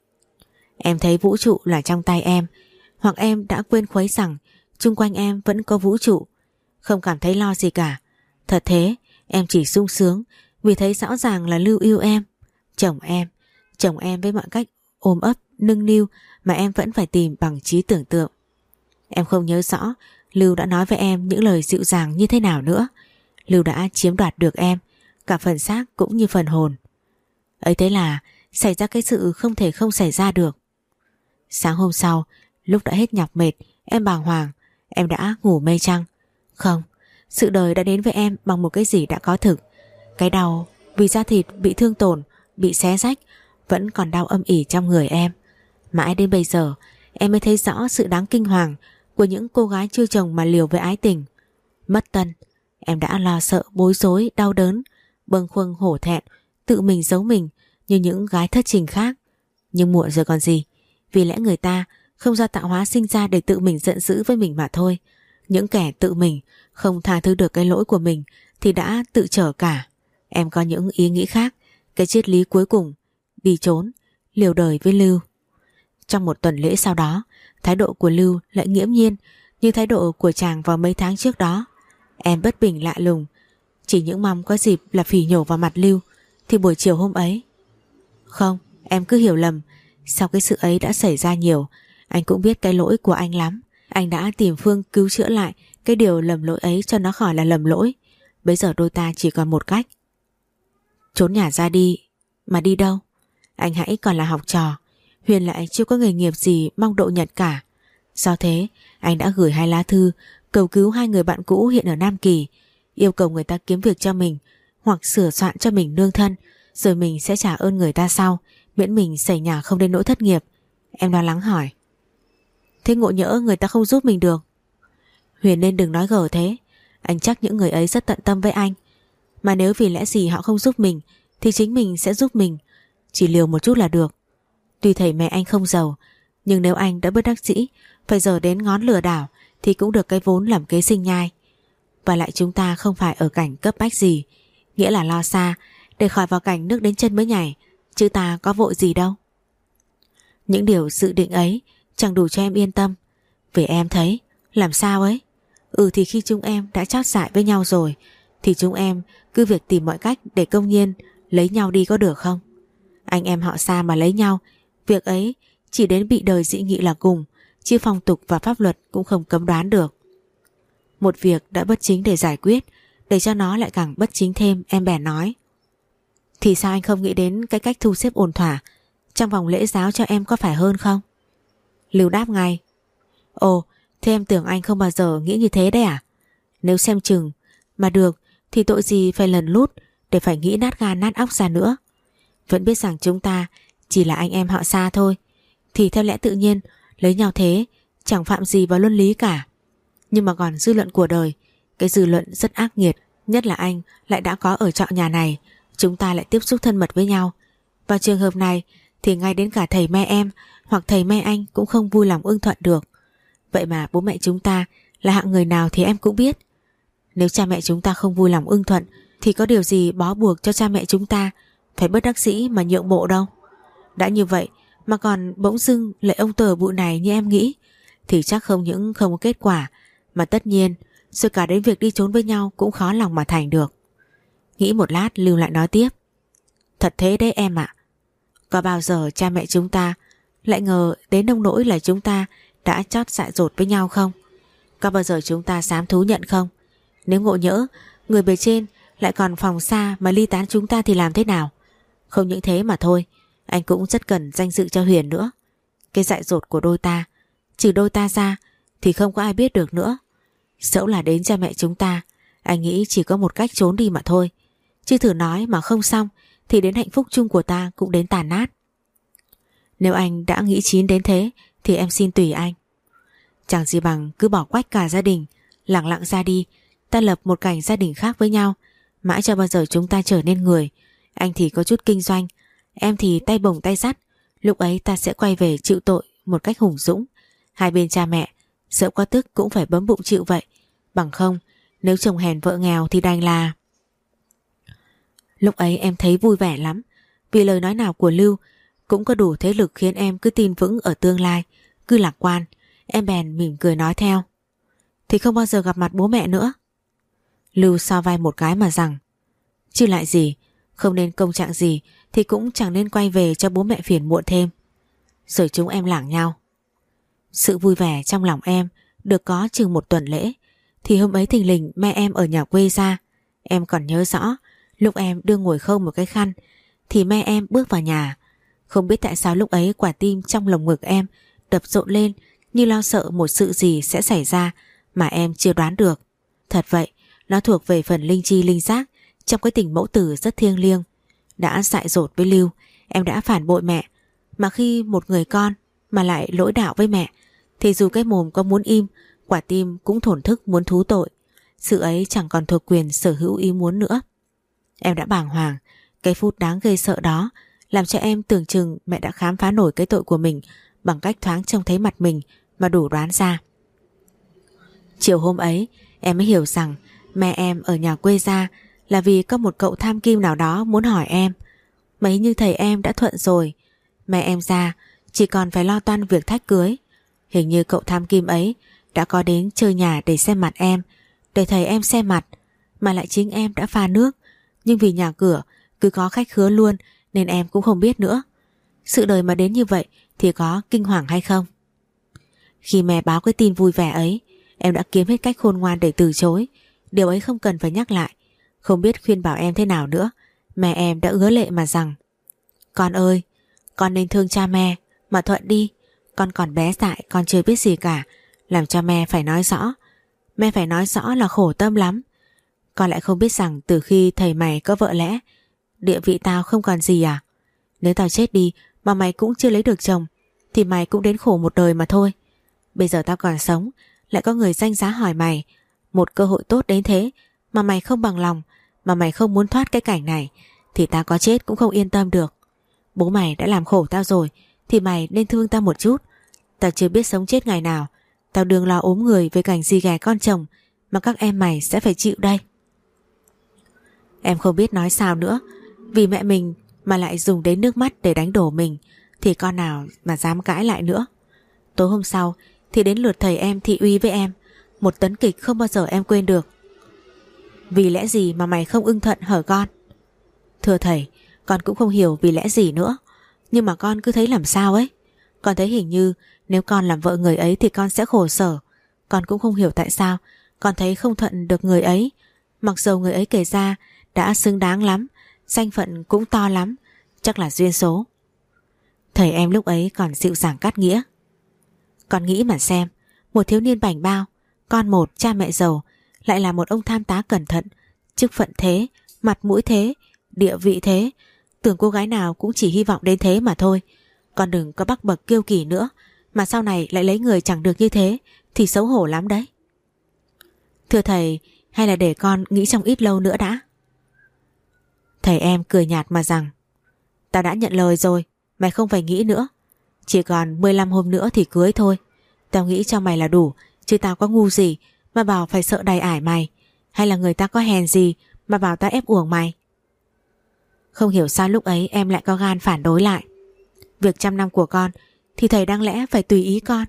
Em thấy vũ trụ là trong tay em, hoặc em đã quên khuấy rằng chung quanh em vẫn có vũ trụ, không cảm thấy lo gì cả. Thật thế, em chỉ sung sướng vì thấy rõ ràng là Lưu yêu em. Chồng em, chồng em với mọi cách ôm ấp, nâng niu mà em vẫn phải tìm bằng trí tưởng tượng. Em không nhớ rõ Lưu đã nói với em những lời dịu dàng như thế nào nữa. Lưu đã chiếm đoạt được em, cả phần xác cũng như phần hồn. Ấy thế là xảy ra cái sự không thể không xảy ra được. Sáng hôm sau, lúc đã hết nhọc mệt, em bàng hoàng, em đã ngủ mê chăng? Không, sự đời đã đến với em bằng một cái gì đã có thực. Cái đau vì da thịt bị thương tổn, bị xé rách vẫn còn đau âm ỉ trong người em. Mãi đến bây giờ em mới thấy rõ sự đáng kinh hoàng của những cô gái chưa chồng mà liều với ái tình. Mất tân, em đã lo sợ, bối rối, đau đớn, bâng khuâng hổ thẹn, tự mình giấu mình như những gái thất tình khác. Nhưng muộn rồi còn gì, vì lẽ người ta không do tạo hóa sinh ra để tự mình giận dữ với mình mà thôi. Những kẻ tự mình không tha thứ được cái lỗi của mình thì đã tự trở cả. Em có những ý nghĩ khác, cái triết lý cuối cùng, đi trốn, liều đời với Lưu. Trong một tuần lễ sau đó, thái độ của Lưu lại nghiễm nhiên như thái độ của chàng vào mấy tháng trước đó. Em bất bình lạ lùng, chỉ những mong có dịp là phỉ nhổ vào mặt Lưu. Thì buổi chiều hôm ấy, không, em cứ hiểu lầm. Sau cái sự ấy đã xảy ra nhiều, anh cũng biết cái lỗi của anh lắm. Anh đã tìm phương cứu chữa lại cái điều lầm lỗi ấy cho nó khỏi là lầm lỗi. Bây giờ đôi ta chỉ còn một cách: trốn nhà ra đi. Mà đi đâu? Anh hãy còn là học trò, Huyền lại chưa có nghề nghiệp gì mong độ nhật cả. Do thế anh đã gửi hai lá thư cầu cứu hai người bạn cũ hiện ở Nam Kỳ, yêu cầu người ta kiếm việc cho mình hoặc sửa soạn cho mình nương thân, rồi mình sẽ trả ơn người ta sau, miễn mình xảy nhà không đến nỗi thất nghiệp. Em lo lắng hỏi: thế ngộ nhỡ người ta không giúp mình được? Huyền nên đừng nói gở thế. Anh chắc những người ấy rất tận tâm với anh, mà nếu vì lẽ gì họ không giúp mình thì chính mình sẽ giúp mình. Chỉ liều một chút là được. Tuy thầy mẹ anh không giàu, nhưng nếu anh đã bất đắc dĩ phải giờ đến ngón lừa đảo thì cũng được cái vốn làm kế sinh nhai. Và lại chúng ta không phải ở cảnh cấp bách gì, nghĩa là lo xa để khỏi vào cảnh nước đến chân mới nhảy, chứ ta có vội gì đâu. Những điều dự định ấy chẳng đủ cho em yên tâm. Vì em thấy làm sao ấy. Ừ thì khi chúng em đã chót dại với nhau rồi thì chúng em cứ việc tìm mọi cách để công nhiên lấy nhau đi có được không? Anh em họ xa mà lấy nhau, việc ấy chỉ đến bị đời dị nghị là cùng, chứ phong tục và pháp luật cũng không cấm đoán được. Một việc đã bất chính để giải quyết, để cho nó lại càng bất chính thêm, em bèn nói: thì sao anh không nghĩ đến cái cách thu xếp ổn thỏa trong vòng lễ giáo cho em có phải hơn không? Lưu đáp ngay: ồ, thế em tưởng anh không bao giờ nghĩ như thế đấy à? Nếu xem chừng mà được thì tội gì phải lần lút để phải nghĩ nát gan nát óc ra nữa. Vẫn biết rằng chúng ta chỉ là anh em họ xa thôi, thì theo lẽ tự nhiên lấy nhau thế chẳng phạm gì vào luân lý cả. Nhưng mà còn dư luận của đời, cái dư luận rất ác nghiệt, nhất là anh lại đã có ở trọ nhà này, chúng ta lại tiếp xúc thân mật với nhau. Vào trường hợp này thì ngay đến cả thầy mẹ em hoặc thầy mẹ anh cũng không vui lòng ưng thuận được. Vậy mà bố mẹ chúng ta là hạng người nào thì em cũng biết. Nếu cha mẹ chúng ta không vui lòng ưng thuận thì có điều gì bó buộc cho cha mẹ chúng ta phải bất đắc dĩ mà nhượng bộ đâu. Đã như vậy mà còn bỗng dưng lại ông tờ bụi này như em nghĩ thì chắc không những không có kết quả, mà tất nhiên rồi cả đến việc đi trốn với nhau cũng khó lòng mà thành được. Nghĩ một lát, Lưu lại nói tiếp: thật thế đấy em ạ. Có bao giờ cha mẹ chúng ta lại ngờ đến nông nỗi là chúng ta đã chót dại dột với nhau không? Có bao giờ chúng ta dám thú nhận không? Nếu ngộ nhỡ người bề trên lại còn phòng xa mà ly tán chúng ta thì làm thế nào? Không những thế mà thôi, anh cũng rất cần danh dự cho Huyền nữa. Cái dại dột của đôi ta, trừ đôi ta ra thì không có ai biết được nữa. Dẫu là đến cha mẹ chúng ta, anh nghĩ chỉ có một cách trốn đi mà thôi. Chứ thử nói mà không xong thì đến hạnh phúc chung của ta cũng đến tàn nát. Nếu anh đã nghĩ chín đến thế thì em xin tùy anh. Chẳng gì bằng cứ bỏ quách cả gia đình, lặng lặng ra đi, ta lập một cảnh gia đình khác với nhau, mãi cho bao giờ chúng ta trở nên người. Anh thì có chút kinh doanh, em thì tay bồng tay sắt. Lúc ấy ta sẽ quay về chịu tội một cách hùng dũng. Hai bên cha mẹ sợ có tức cũng phải bấm bụng chịu vậy. Bằng không, nếu chồng hèn vợ nghèo thì đành là... Lúc ấy em thấy vui vẻ lắm, vì lời nói nào của Lưu cũng có đủ thế lực khiến em cứ tin vững ở tương lai, cứ lạc quan. Em bèn mỉm cười nói theo: thì không bao giờ gặp mặt bố mẹ nữa. Lưu so vai một cái mà rằng: chứ lại gì, không nên công trạng gì thì cũng chẳng nên quay về cho bố mẹ phiền muộn thêm. Rồi chúng em lảng nhau. Sự vui vẻ trong lòng em được có chừng một tuần lễ, thì hôm ấy thình lình mẹ em ở nhà quê ra. Em còn nhớ rõ, lúc em đưa ngồi khâu một cái khăn thì mẹ em bước vào nhà. Không biết tại sao lúc ấy quả tim trong lồng ngực em đập rộn lên, như lo sợ một sự gì sẽ xảy ra mà em chưa đoán được. Thật vậy, nó thuộc về phần linh chi linh giác trong cái tình mẫu tử rất thiêng liêng. Đã dại dột với Lưu, em đã phản bội mẹ, mà khi một người con mà lại lỗi đạo với mẹ thì dù cái mồm có muốn im, quả tim cũng thổn thức muốn thú tội. Sự ấy chẳng còn thuộc quyền sở hữu ý muốn nữa. Em đã bàng hoàng. Cái phút đáng gây sợ đó làm cho em tưởng chừng mẹ đã khám phá nổi cái tội của mình bằng cách thoáng trông thấy mặt mình mà đủ đoán ra. Chiều hôm ấy em mới hiểu rằng mẹ em ở nhà quê ra là vì có một cậu tham kim nào đó muốn hỏi em. Mấy như thầy em đã thuận rồi, mẹ em ra chỉ còn phải lo toan việc thách cưới. Hình như cậu tham kim ấy đã có đến chơi nhà để xem mặt em, để thầy em xem mặt, mà lại chính em đã pha nước. Nhưng vì nhà cửa cứ có khách khứa luôn nên em cũng không biết nữa. Sự đời mà đến như vậy thì có kinh hoàng hay không? Khi mẹ báo cái tin vui vẻ ấy, em đã kiếm hết cách khôn ngoan để từ chối. Điều ấy không cần phải nhắc lại. Không biết khuyên bảo em thế nào nữa, mẹ em đã ứa lệ mà rằng: con ơi, con nên thương cha mẹ mà thuận đi. Con còn bé dại, con chưa biết gì cả, làm cho mẹ phải nói rõ. Mẹ phải nói rõ là khổ tâm lắm. Con lại không biết rằng từ khi thầy mày có vợ lẽ, địa vị tao không còn gì à? Nếu tao chết đi mà mày cũng chưa lấy được chồng thì mày cũng đến khổ một đời mà thôi. Bây giờ tao còn sống, lại có người danh giá hỏi mày, một cơ hội tốt đến thế mà mày không bằng lòng, mà mày không muốn thoát cái cảnh này, thì tao có chết cũng không yên tâm được. Bố mày đã làm khổ tao rồi thì mày nên thương tao một chút. Tao chưa biết sống chết ngày nào, tao đừng lo ốm người với cảnh gì ghẻ con chồng mà các em mày sẽ phải chịu đây. Em không biết nói sao nữa. Vì mẹ mình mà lại dùng đến nước mắt để đánh đổ mình thì con nào mà dám cãi lại nữa. Tối hôm sau thì đến lượt thầy em thị uy với em, một tấn kịch không bao giờ em quên được. Vì lẽ gì mà mày không ưng thuận hở con? Thưa thầy, con cũng không hiểu vì lẽ gì nữa, nhưng mà con cứ thấy làm sao ấy. Con thấy hình như nếu con làm vợ người ấy thì con sẽ khổ sở. Con cũng không hiểu tại sao con thấy không thuận được người ấy, mặc dầu người ấy kể ra đã xứng đáng lắm, danh phận cũng to lắm, chắc là duyên số. Thầy em lúc ấy còn dịu dàng cắt nghĩa: con nghĩ mà xem, một thiếu niên bảnh bao, con một, cha mẹ giàu, lại là một ông tham tá cẩn thận, chức phận thế, mặt mũi thế, địa vị thế, tưởng cô gái nào cũng chỉ hy vọng đến thế mà thôi. Con đừng có bắc bậc kiêu kỳ nữa, mà sau này lại lấy người chẳng được như thế thì xấu hổ lắm đấy. Thưa thầy, hay là để con nghĩ trong ít lâu nữa đã. Thầy em cười nhạt mà rằng: tao đã nhận lời rồi, mày không phải nghĩ nữa. Chỉ còn mười lăm hôm nữa thì cưới thôi. Tao nghĩ cho mày là đủ, chứ tao có ngu gì mà bảo phải sợ đầy ải mày, hay là người ta có hèn gì mà bảo tao ép uổng mày. Không hiểu sao lúc ấy em lại có gan phản đối lại. Việc trăm năm của con thì thầy đáng lẽ phải tùy ý con.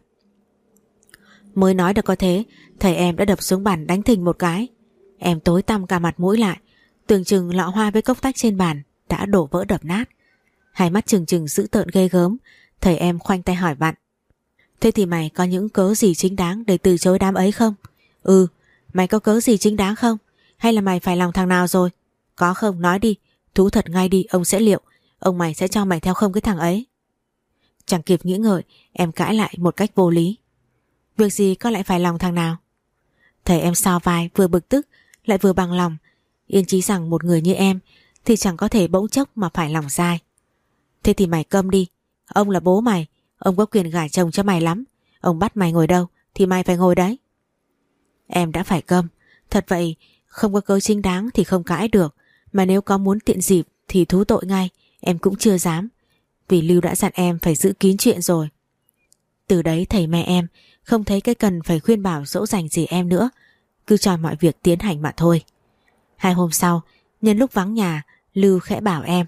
Mới nói được có thế, thầy em đã đập xuống bàn đánh thình một cái. Em tối tăm cả mặt mũi lại, tưởng chừng lọ hoa với cốc tách trên bàn đã đổ vỡ đập nát. Hai mắt trừng trừng dữ tợn ghê gớm. Thầy em khoanh tay hỏi vặn: thế thì mày có những cớ gì chính đáng để từ chối đám ấy không? Ừ, mày có cớ gì chính đáng không? Hay là mày phải lòng thằng nào rồi? Có không nói đi, thú thật ngay đi, ông sẽ liệu. Ông mày sẽ cho mày theo không cái thằng ấy. Chẳng kịp nghĩ ngợi, em cãi lại một cách vô lý: việc gì con lại phải lòng thằng nào? Thầy em sao vai, vừa bực tức lại vừa bằng lòng, yên chí rằng một người như em thì chẳng có thể bỗng chốc mà phải lòng dai. Thế thì mày câm đi. Ông là bố mày, ông có quyền gả chồng cho mày lắm. Ông bắt mày ngồi đâu thì mày phải ngồi đấy. Em đã phải câm. Thật vậy, không có cớ chính đáng thì không cãi được, mà nếu có muốn tiện dịp thì thú tội ngay, em cũng chưa dám. Vì Lưu đã dặn em phải giữ kín chuyện rồi. Từ đấy thầy mẹ em không thấy cái cần phải khuyên bảo dỗ dành gì em nữa, cứ cho mọi việc tiến hành mà thôi. Hai hôm sau, nhân lúc vắng nhà, Lưu khẽ bảo em: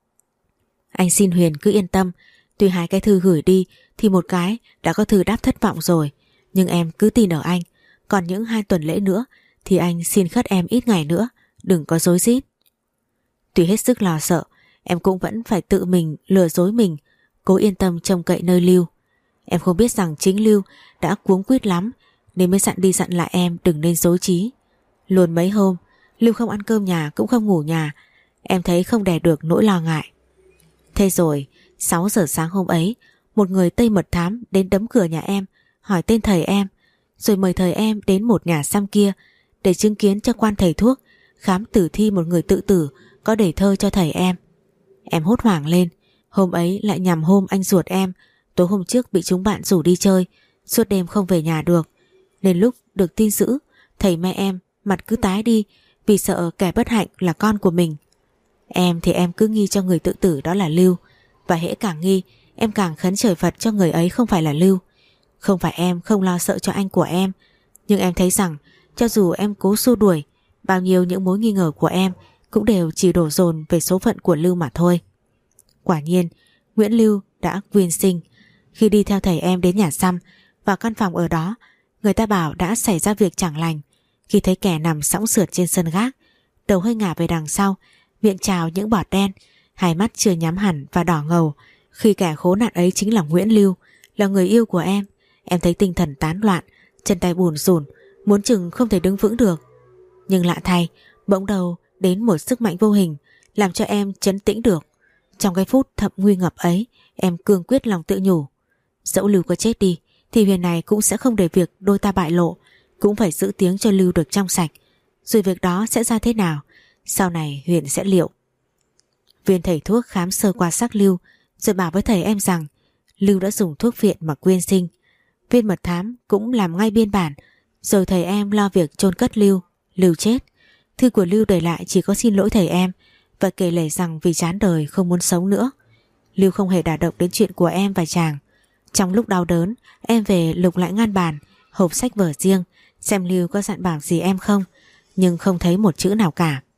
Anh xin Huyền cứ yên tâm, tuy hai cái thư gửi đi thì một cái đã có thư đáp thất vọng rồi, nhưng em cứ tin ở anh. Còn những hai tuần lễ nữa thì anh xin khất em ít ngày nữa, đừng có rối rít. Tuy hết sức lo sợ, em cũng vẫn phải tự mình lừa dối mình, cố yên tâm trông cậy nơi Lưu. Em không biết rằng chính Lưu đã cuống quýt lắm nên mới dặn đi dặn lại em đừng nên dối trí. Luôn mấy hôm Lưu không ăn cơm nhà cũng không ngủ nhà, em thấy không đè được nỗi lo ngại. Thế rồi sáu giờ sáng hôm ấy, một người Tây mật thám đến đấm cửa nhà em, hỏi tên thầy em, rồi mời thầy em đến một nhà xăm kia để chứng kiến cho quan thầy thuốc khám tử thi một người tự tử có để thơ cho thầy em. Em hốt hoảng lên. Hôm ấy lại nhằm hôm anh ruột em tối hôm trước bị chúng bạn rủ đi chơi, suốt đêm không về nhà được, nên lúc được tin dữ, thầy mẹ em mặt cứ tái đi vì sợ kẻ bất hạnh là con của mình. Em thì em cứ nghi cho người tự tử đó là Lưu, và hễ càng nghi em càng khấn trời Phật cho người ấy không phải là Lưu. Không phải em không lo sợ cho anh của em, nhưng em thấy rằng cho dù em cố xua đuổi, bao nhiêu những mối nghi ngờ của em cũng đều chỉ đổ dồn về số phận của Lưu mà thôi. Quả nhiên Nguyễn Lưu đã quyên sinh. Khi đi theo thầy em đến nhà xăm, vào căn phòng ở đó, người ta bảo đã xảy ra việc chẳng lành. Khi thấy kẻ nằm sõng sượt trên sân gác, đầu hơi ngả về đằng sau, miệng trào những bọt đen, hai mắt chưa nhắm hẳn và đỏ ngầu, khi kẻ khốn nạn ấy chính là Nguyễn Lưu, là người yêu của em, em thấy tinh thần tán loạn, chân tay bùn rùn, muốn chừng không thể đứng vững được. Nhưng lạ thay, bỗng đầu đến một sức mạnh vô hình làm cho em trấn tĩnh được. Trong cái phút thậm nguy ngập ấy, em cương quyết lòng tự nhủ: dẫu Lưu có chết đi thì Huyền này cũng sẽ không để việc đôi ta bại lộ, cũng phải giữ tiếng cho Lưu được trong sạch. Rồi việc đó sẽ ra thế nào, sau này Huyền sẽ liệu. Viên thầy thuốc khám sơ qua xác Lưu, rồi bảo với thầy em rằng Lưu đã dùng thuốc viện mà quyên sinh. Viên mật thám cũng làm ngay biên bản, rồi thầy em lo việc chôn cất Lưu. Lưu chết. Thư của Lưu để lại chỉ có xin lỗi thầy em và kể lể rằng vì chán đời không muốn sống nữa. Lưu không hề đả động đến chuyện của em và chàng. Trong lúc đau đớn, em về lục lại ngăn bàn, hộp sách vở riêng, xem Lưu có dặn bảo gì em không, nhưng không thấy một chữ nào cả.